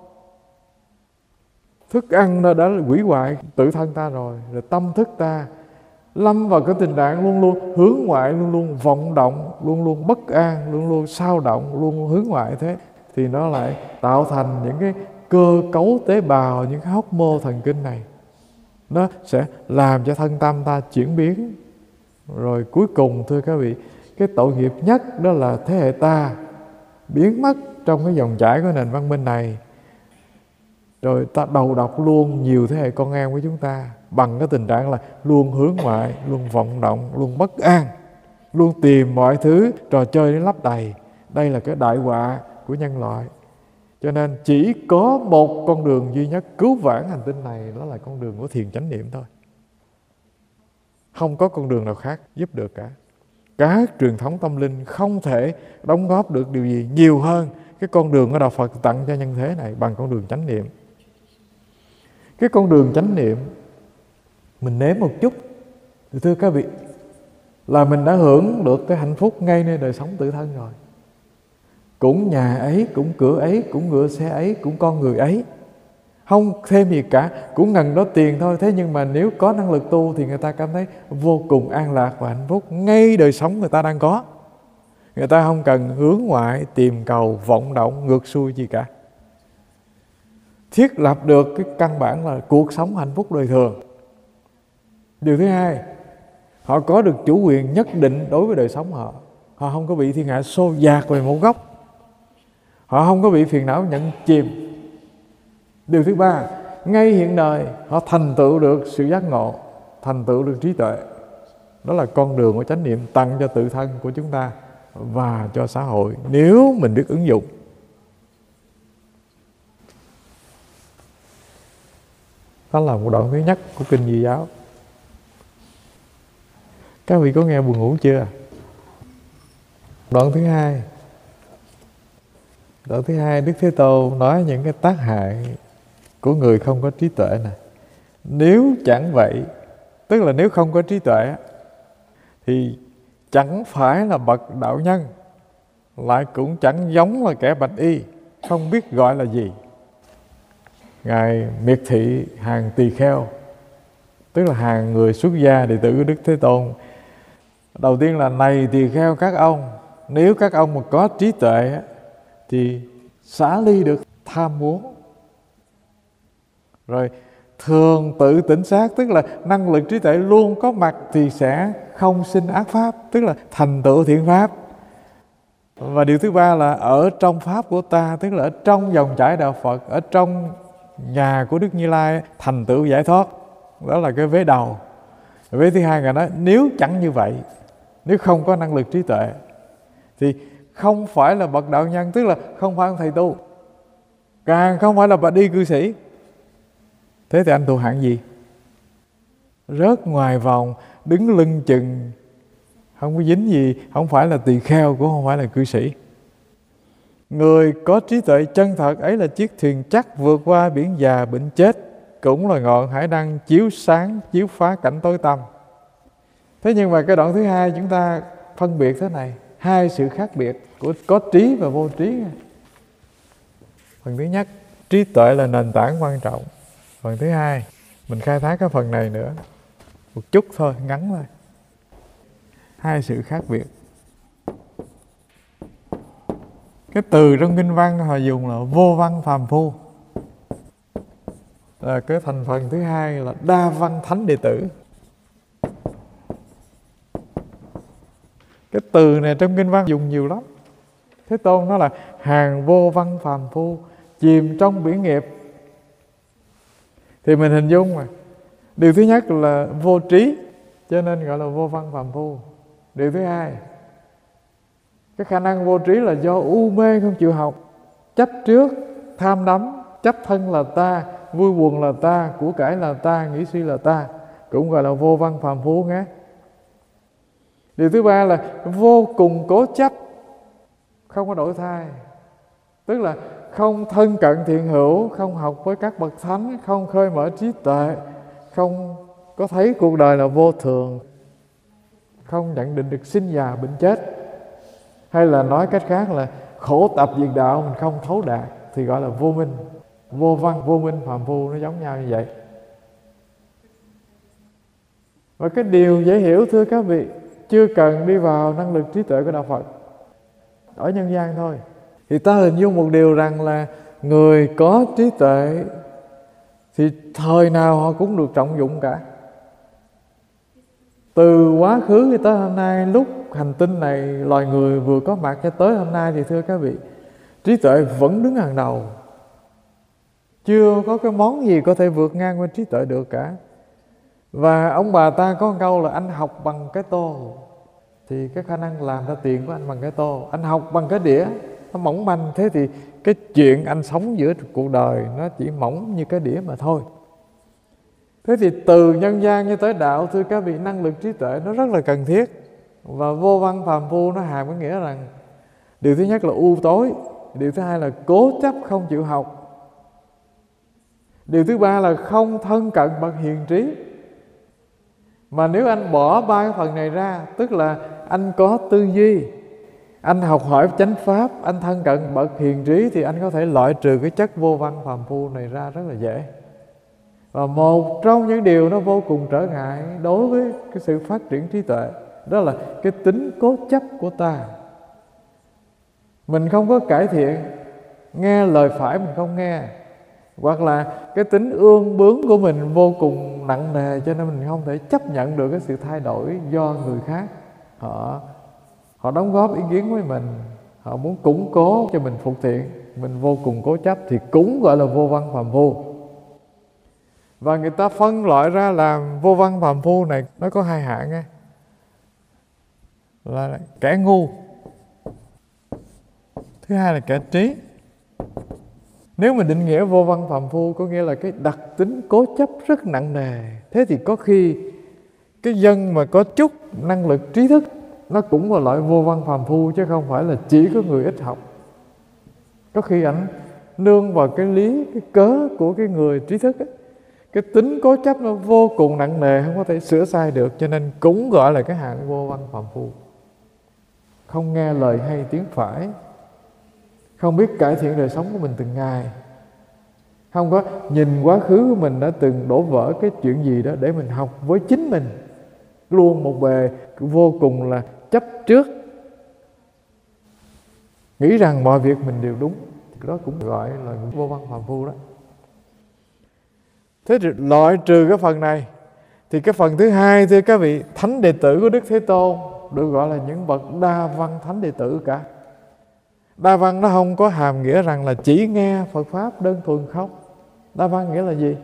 Thức ăn nó đã hủy hoại tự thân ta rồi tâm thức ta lâm vào cái tình trạng luôn luôn hướng ngoại, luôn luôn vọng động, luôn luôn bất an, luôn luôn xao động, luôn luôn hướng ngoại. Thế thì nó lại tạo thành những cái cơ cấu tế bào, những cái hóc mô thần kinh này, nó sẽ làm cho thân tâm ta chuyển biến. Rồi cuối cùng thưa các vị, cái tội nghiệp nhất đó là thế hệ ta biến mất trong cái dòng chảy của nền văn minh này. Rồi ta đầu độc luôn nhiều thế hệ con em của chúng ta bằng cái tình trạng là luôn hướng ngoại, luôn vọng động, luôn bất an, luôn tìm mọi thứ trò chơi để lấp đầy, Đây là cái đại họa của nhân loại. Cho nên chỉ có một con đường duy nhất cứu vãn hành tinh này, đó là con đường của thiền chánh niệm thôi. Không có con đường nào khác giúp được cả. Các truyền thống tâm linh không thể đóng góp được điều gì nhiều hơn cái con đường của Đạo Phật tặng cho nhân thế này bằng con đường chánh niệm. Cái con đường chánh niệm mình nếm một chút thì thưa các vị, là mình đã hưởng được cái hạnh phúc ngay nơi đời sống tự thân rồi. Cũng nhà ấy, cũng cửa ấy, cũng ngựa xe ấy, cũng con người ấy, không thêm gì cả, cũng ngần đó tiền thôi. Thế nhưng mà nếu có năng lực tu thì người ta cảm thấy vô cùng an lạc và hạnh phúc ngay đời sống người ta đang có. Người ta không cần hướng ngoại tìm cầu vọng động ngược xuôi gì cả. Thiết lập được cái căn bản là cuộc sống hạnh phúc đời thường. Điều thứ hai, họ có được chủ quyền nhất định đối với đời sống họ. Họ không có bị thiên hạ xô dạt về một góc. Họ không có bị phiền não nhận chìm. Điều thứ ba, ngay hiện đời họ thành tựu được sự giác ngộ, thành tựu được trí tuệ. Đó là con đường của chánh niệm tặng cho tự thân của chúng ta và cho xã hội nếu mình biết ứng dụng. Đó là một đoạn thứ nhất của Kinh Di Giáo. Các vị có nghe buồn ngủ chưa? Đoạn thứ hai. Đoạn thứ hai, Đức Thế Tôn nói những cái tác hại của người không có trí tuệ này. Nếu chẳng vậy, tức là nếu không có trí tuệ thì chẳng phải là bậc đạo nhân, lại cũng chẳng giống là kẻ bạch y, không biết gọi là gì. Ngài miệt thị hàng tỳ kheo, tức là hàng người xuất gia đệ tử của Đức Thế Tôn. Đầu tiên là này tỳ kheo các ông, nếu các ông mà có trí tuệ thì xả ly được tham muốn. Rồi thường tự tỉnh sát, tức là năng lực trí tuệ luôn có mặt thì sẽ không sinh ác pháp, tức là thành tựu thiện pháp. Và điều thứ ba là ở trong pháp của ta, tức là ở trong dòng chảy đạo Phật, ở trong nhà của Đức Như Lai thành tựu giải thoát. Đó là cái vế đầu. Vế thứ hai là nói nếu chẳng như vậy, nếu không có năng lực trí tuệ thì không phải là bậc đạo nhân, tức là không phải ông thầy tu, càng không phải là bậc đi cư sĩ. Thế thì anh thuộc hạng gì? Rớt ngoài vòng, đứng lưng chừng, không có dính gì, không phải là tỳ kheo, cũng không phải là cư sĩ. Người có trí tuệ chân thật ấy là chiếc thuyền chắc vượt qua biển già bệnh chết, cũng là ngọn hải đăng chiếu sáng, chiếu phá cảnh tối tăm. Thế nhưng mà cái đoạn thứ hai chúng ta phân biệt thế này, hai sự khác biệt của có trí và vô trí. Phần thứ nhất, trí tuệ là nền tảng quan trọng. Phần thứ hai, mình khai thác cái phần này nữa một chút thôi, ngắn thôi. Hai sự khác biệt. Cái từ trong kinh văn họ dùng là vô văn phàm phu. Cái thành phần thứ hai là đa văn thánh đệ tử. Cái từ này trong kinh văn dùng nhiều lắm. Thế Tôn nói là hàng vô văn phàm phu, chìm trong biển nghiệp. Thì mình hình dung mà, điều thứ nhất là vô trí, cho nên gọi là vô văn phàm phu. Điều thứ hai, cái khả năng vô trí là do u mê không chịu học, chấp trước, tham đắm, chấp thân là ta, vui buồn là ta, của cải là ta, nghĩ suy là ta, cũng gọi là vô văn phàm phu nghe. Điều thứ ba là vô cùng cố chấp, không có đổi thay, tức là không thân cận thiện hữu, không học với các bậc thánh, không khơi mở trí tuệ, không có thấy cuộc đời là vô thường, không nhận định được sinh già bệnh chết, hay là nói cách khác là khổ tập diệt đạo mình không thấu đạt, thì gọi là vô minh. Vô văn, vô minh, phàm phu nó giống nhau như vậy. Và cái điều dễ hiểu thưa các vị, chưa cần đi vào năng lực trí tuệ của đạo Phật, ở nhân gian thôi, thì ta hình dung một điều rằng là người có trí tuệ thì thời nào họ cũng được trọng dụng cả. Từ quá khứ tới hôm nay, lúc hành tinh này loài người vừa có mặt cho tới hôm nay, thì thưa các vị, trí tuệ vẫn đứng hàng đầu. Chưa có cái món gì có thể vượt ngang qua trí tuệ được cả. Và ông bà ta có một câu là anh học bằng cái tô, thì cái khả năng làm ra tiền của anh bằng cái tô. Anh học bằng cái đĩa, nó mỏng manh, thế thì cái chuyện anh sống giữa cuộc đời nó chỉ mỏng như cái đĩa mà thôi. Thế thì từ nhân gian cho tới đạo, thưa các vị, năng lực trí tuệ nó rất là cần thiết. Và vô văn phàm phu nó hàm có nghĩa rằng điều thứ nhất là u tối, điều thứ hai là cố chấp không chịu học, điều thứ ba là không thân cận bậc hiền trí. Mà nếu anh bỏ ba cái phần này ra, tức là anh có tư duy, anh học hỏi chánh pháp, anh thân cận bậc hiền trí, thì anh có thể loại trừ cái chất vô văn phàm phu này ra rất là dễ. Và một trong những điều nó vô cùng trở ngại đối với cái sự phát triển trí tuệ, đó là cái tính cố chấp của ta. Mình không có cải thiện, nghe lời phải mình không nghe, hoặc là cái tính ương bướng của mình vô cùng nặng nề, cho nên mình không thể chấp nhận được cái sự thay đổi do người khác. Họ đóng góp ý kiến với mình, họ muốn củng cố cho mình phục thiện, mình vô cùng cố chấp, thì cũng gọi là vô văn phàm phu. Và người ta phân loại ra làm vô văn phàm phu này nó có hai hạng nghe. Là kẻ ngu, thứ hai là kẻ trí. Nếu mình định nghĩa vô văn phàm phu có nghĩa là cái đặc tính cố chấp rất nặng nề, thế thì có khi cái dân mà có chút năng lực trí thức nó cũng là loại vô văn phàm phu, chứ không phải là chỉ có người ít học. Có khi ảnh nương vào cái lý, cái cớ của cái người trí thức ấy, cái tính cố chấp nó vô cùng nặng nề, không có thể sửa sai được, cho nên cũng gọi là cái hạng vô văn phàm phu. Không nghe lời hay tiếng phải, không biết cải thiện đời sống của mình từng ngày, không có nhìn quá khứ của mình đã từng đổ vỡ cái chuyện gì đó để mình học với chính mình, luôn một bề vô cùng là chấp trước, nghĩ rằng mọi việc mình đều đúng, thì đó cũng gọi là vô văn phàm phu đó. Thế thì loại trừ cái phần này, thì cái phần thứ hai, thưa các vị, thánh đệ tử của Đức Thế Tôn được gọi là những bậc đa văn thánh đệ tử cả. Đa văn nó không có hàm nghĩa rằng là chỉ nghe Phật Pháp đơn thuần không. Đa văn nghĩa là gì?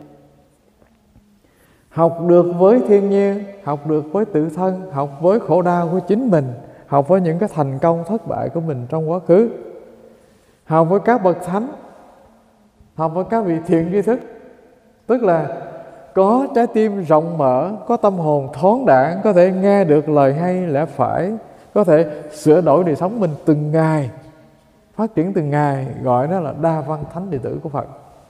Học được với thiên nhiên, học được với tự thân, học với khổ đau của chính mình, học với những cái thành công thất bại của mình trong quá khứ, học với các bậc thánh, học với các vị thiện tri thức. Tức là có trái tim rộng mở, có tâm hồn thoáng đãng, có thể nghe được lời hay lẽ phải, có thể sửa đổi đời sống mình từng ngày, phát triển từng ngày, gọi nó là đa văn thánh đệ tử của Phật.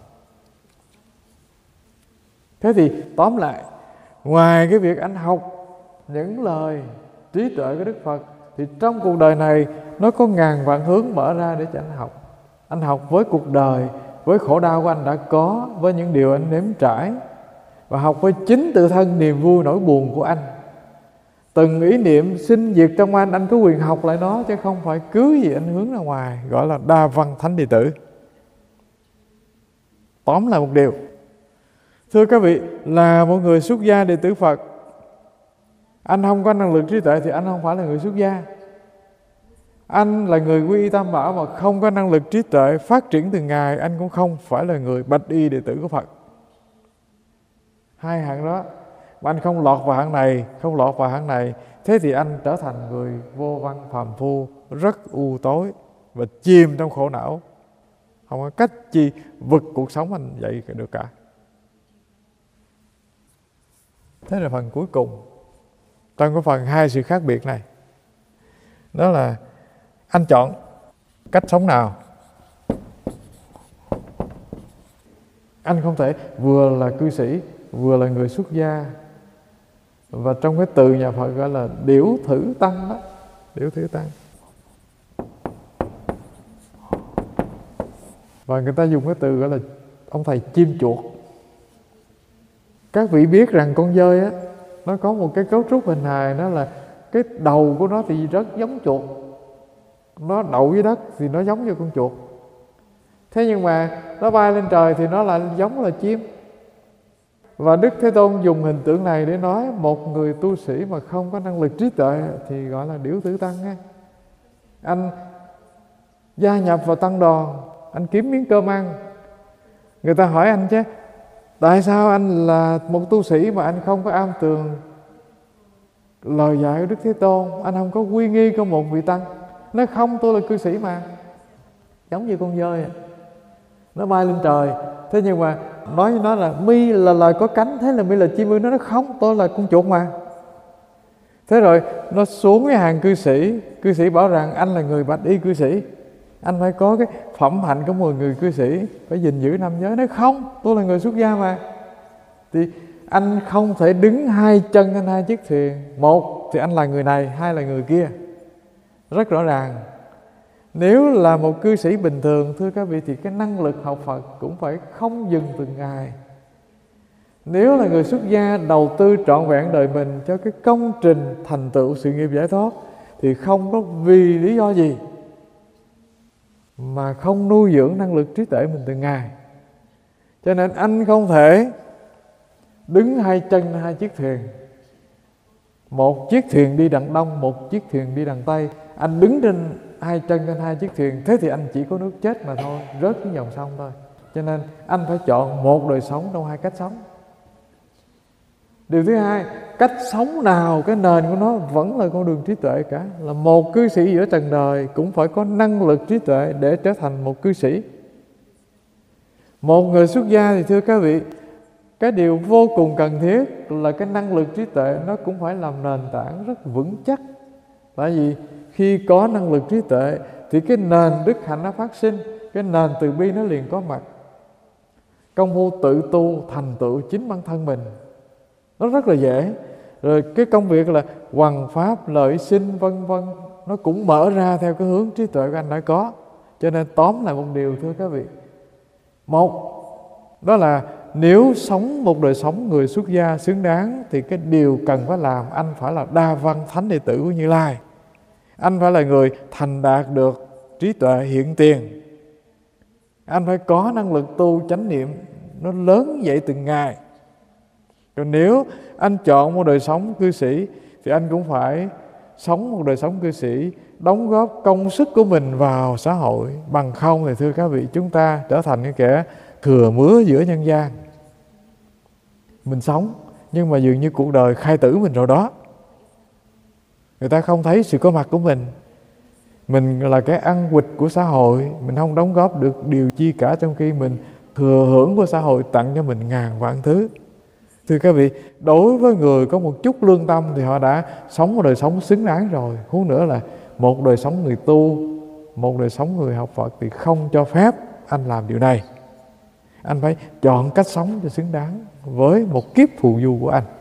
Thế thì tóm lại, ngoài cái việc anh học những lời trí tuệ của Đức Phật, thì trong cuộc đời này nó có ngàn vạn hướng mở ra để cho anh học. Anh học với cuộc đời, với khổ đau của anh đã có, với những điều anh nếm trải, và học với chính tự thân niềm vui nỗi buồn của anh. Từng ý niệm sinh diệt trong anh có quyền học lại nó, chứ không phải cứ gì anh hướng ra ngoài, gọi là đa văn thánh đệ tử. Tóm lại một điều, thưa các vị, là một người xuất gia đệ tử Phật, anh không có năng lực trí tuệ thì anh không phải là người xuất gia. Anh là người quy y Tam Bảo mà không có năng lực trí tuệ phát triển từng ngày, anh cũng không phải là người bạch y đệ tử của Phật. Hai hạng đó, mà anh không lọt vào hạng này, không lọt vào hạng này, thế thì anh trở thành người vô văn phàm phu, rất u tối và chìm trong khổ não, không có cách chi vực cuộc sống anh vậy được cả. Thế là phần cuối cùng trong cái phần hai sự khác biệt này, đó là anh chọn cách sống nào. Anh không thể vừa là cư sĩ, vừa là người xuất gia. Và trong cái từ nhà Phật gọi là điểu thử tăng đó, điểu thử tăng. Và người ta dùng cái từ gọi là ông thầy chim chuột. Các vị biết rằng con dơi á, nó có một cái cấu trúc hình hài, đó là cái đầu của nó thì rất giống chuột, nó đậu dưới đất thì nó giống như con chuột. Thế nhưng mà nó bay lên trời thì nó lại giống là chim. Và Đức Thế Tôn dùng hình tượng này để nói một người tu sĩ mà không có năng lực trí tuệ thì gọi là điểu tử tăng á. Anh gia nhập vào tăng đoàn, anh kiếm miếng cơm ăn. Người ta hỏi anh chứ, tại sao anh là một tu sĩ mà anh không có am tường lời dạy của Đức Thế Tôn, anh không có quy nghi có một vị tăng. Nói không, tôi là cư sĩ mà. Giống như con dơi nó bay lên trời, thế nhưng mà nói với nó là mi là loài có cánh, thế là mi là chim ưng. Nó nói không, tôi là con chuột mà. Thế rồi nó xuống cái hàng cư sĩ bảo rằng anh là người bạch y cư sĩ, anh phải có cái phẩm hạnh của một người cư sĩ, phải gìn giữ năm giới. Nói không, tôi là người xuất gia mà. Thì anh không thể đứng hai chân trên hai chiếc thuyền. Một thì anh là người này, hai là người kia. Rất rõ ràng. Nếu là một cư sĩ bình thường, thưa các vị, thì cái năng lực học Phật cũng phải không dừng từng ngày. Nếu là người xuất gia đầu tư trọn vẹn đời mình cho cái công trình thành tựu sự nghiệp giải thoát, thì không có vì lý do gì mà không nuôi dưỡng năng lực trí tuệ mình từng ngày. Cho nên anh không thể đứng hai chân hai chiếc thuyền. Một chiếc thuyền đi đằng đông, một chiếc thuyền đi đằng tây. Anh đứng trên hai chân trên hai chiếc thuyền, thế thì anh chỉ có nước chết mà thôi, rớt xuống dòng sông thôi. Cho nên anh phải chọn một đời sống trong hai cách sống. Điều thứ hai, cách sống nào cái nền của nó vẫn là con đường trí tuệ cả. Là một cư sĩ giữa trần đời cũng phải có năng lực trí tuệ để trở thành một cư sĩ. Một người xuất gia thì thưa các vị, cái điều vô cùng cần thiết là cái năng lực trí tuệ nó cũng phải làm nền tảng rất vững chắc. Tại vì khi có năng lực trí tuệ thì cái nền đức hạnh nó phát sinh, cái nền từ bi nó liền có mặt. Công phu tự tu thành tựu chính bản thân mình nó rất là dễ. Rồi cái công việc là hoằng pháp, lợi sinh vân vân, nó cũng mở ra theo cái hướng trí tuệ của anh đã có. Cho nên tóm lại một điều thưa các vị, một đó là nếu sống một đời sống người xuất gia xứng đáng thì cái điều cần phải làm, anh phải là đa văn thánh đệ tử của Như Lai. Anh phải là người thành đạt được trí tuệ hiện tiền. Anh phải có năng lực tu chánh niệm nó lớn dậy từng ngày. Còn nếu anh chọn một đời sống cư sĩ thì anh cũng phải sống một đời sống cư sĩ, đóng góp công sức của mình vào xã hội. Bằng không thì thưa các vị, chúng ta trở thành cái kẻ thừa mứa giữa nhân gian. Mình sống nhưng mà dường như cuộc đời khai tử mình rồi đó. Người ta không thấy sự có mặt của mình. Mình là cái ăn quỵt của xã hội, mình không đóng góp được điều chi cả, trong khi mình thừa hưởng của xã hội tặng cho mình ngàn vạn thứ. Thưa các vị, đối với người có một chút lương tâm thì họ đã sống một đời sống xứng đáng rồi. Huống nữa là một đời sống người tu, một đời sống người học Phật thì không cho phép anh làm điều này. Anh phải chọn cách sống cho xứng đáng với một kiếp phù du của anh.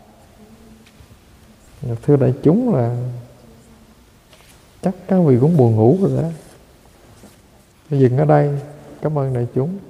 Thưa đại chúng, là chắc các vị cũng buồn ngủ rồi đó. Dừng ở đây. Cảm ơn đại chúng.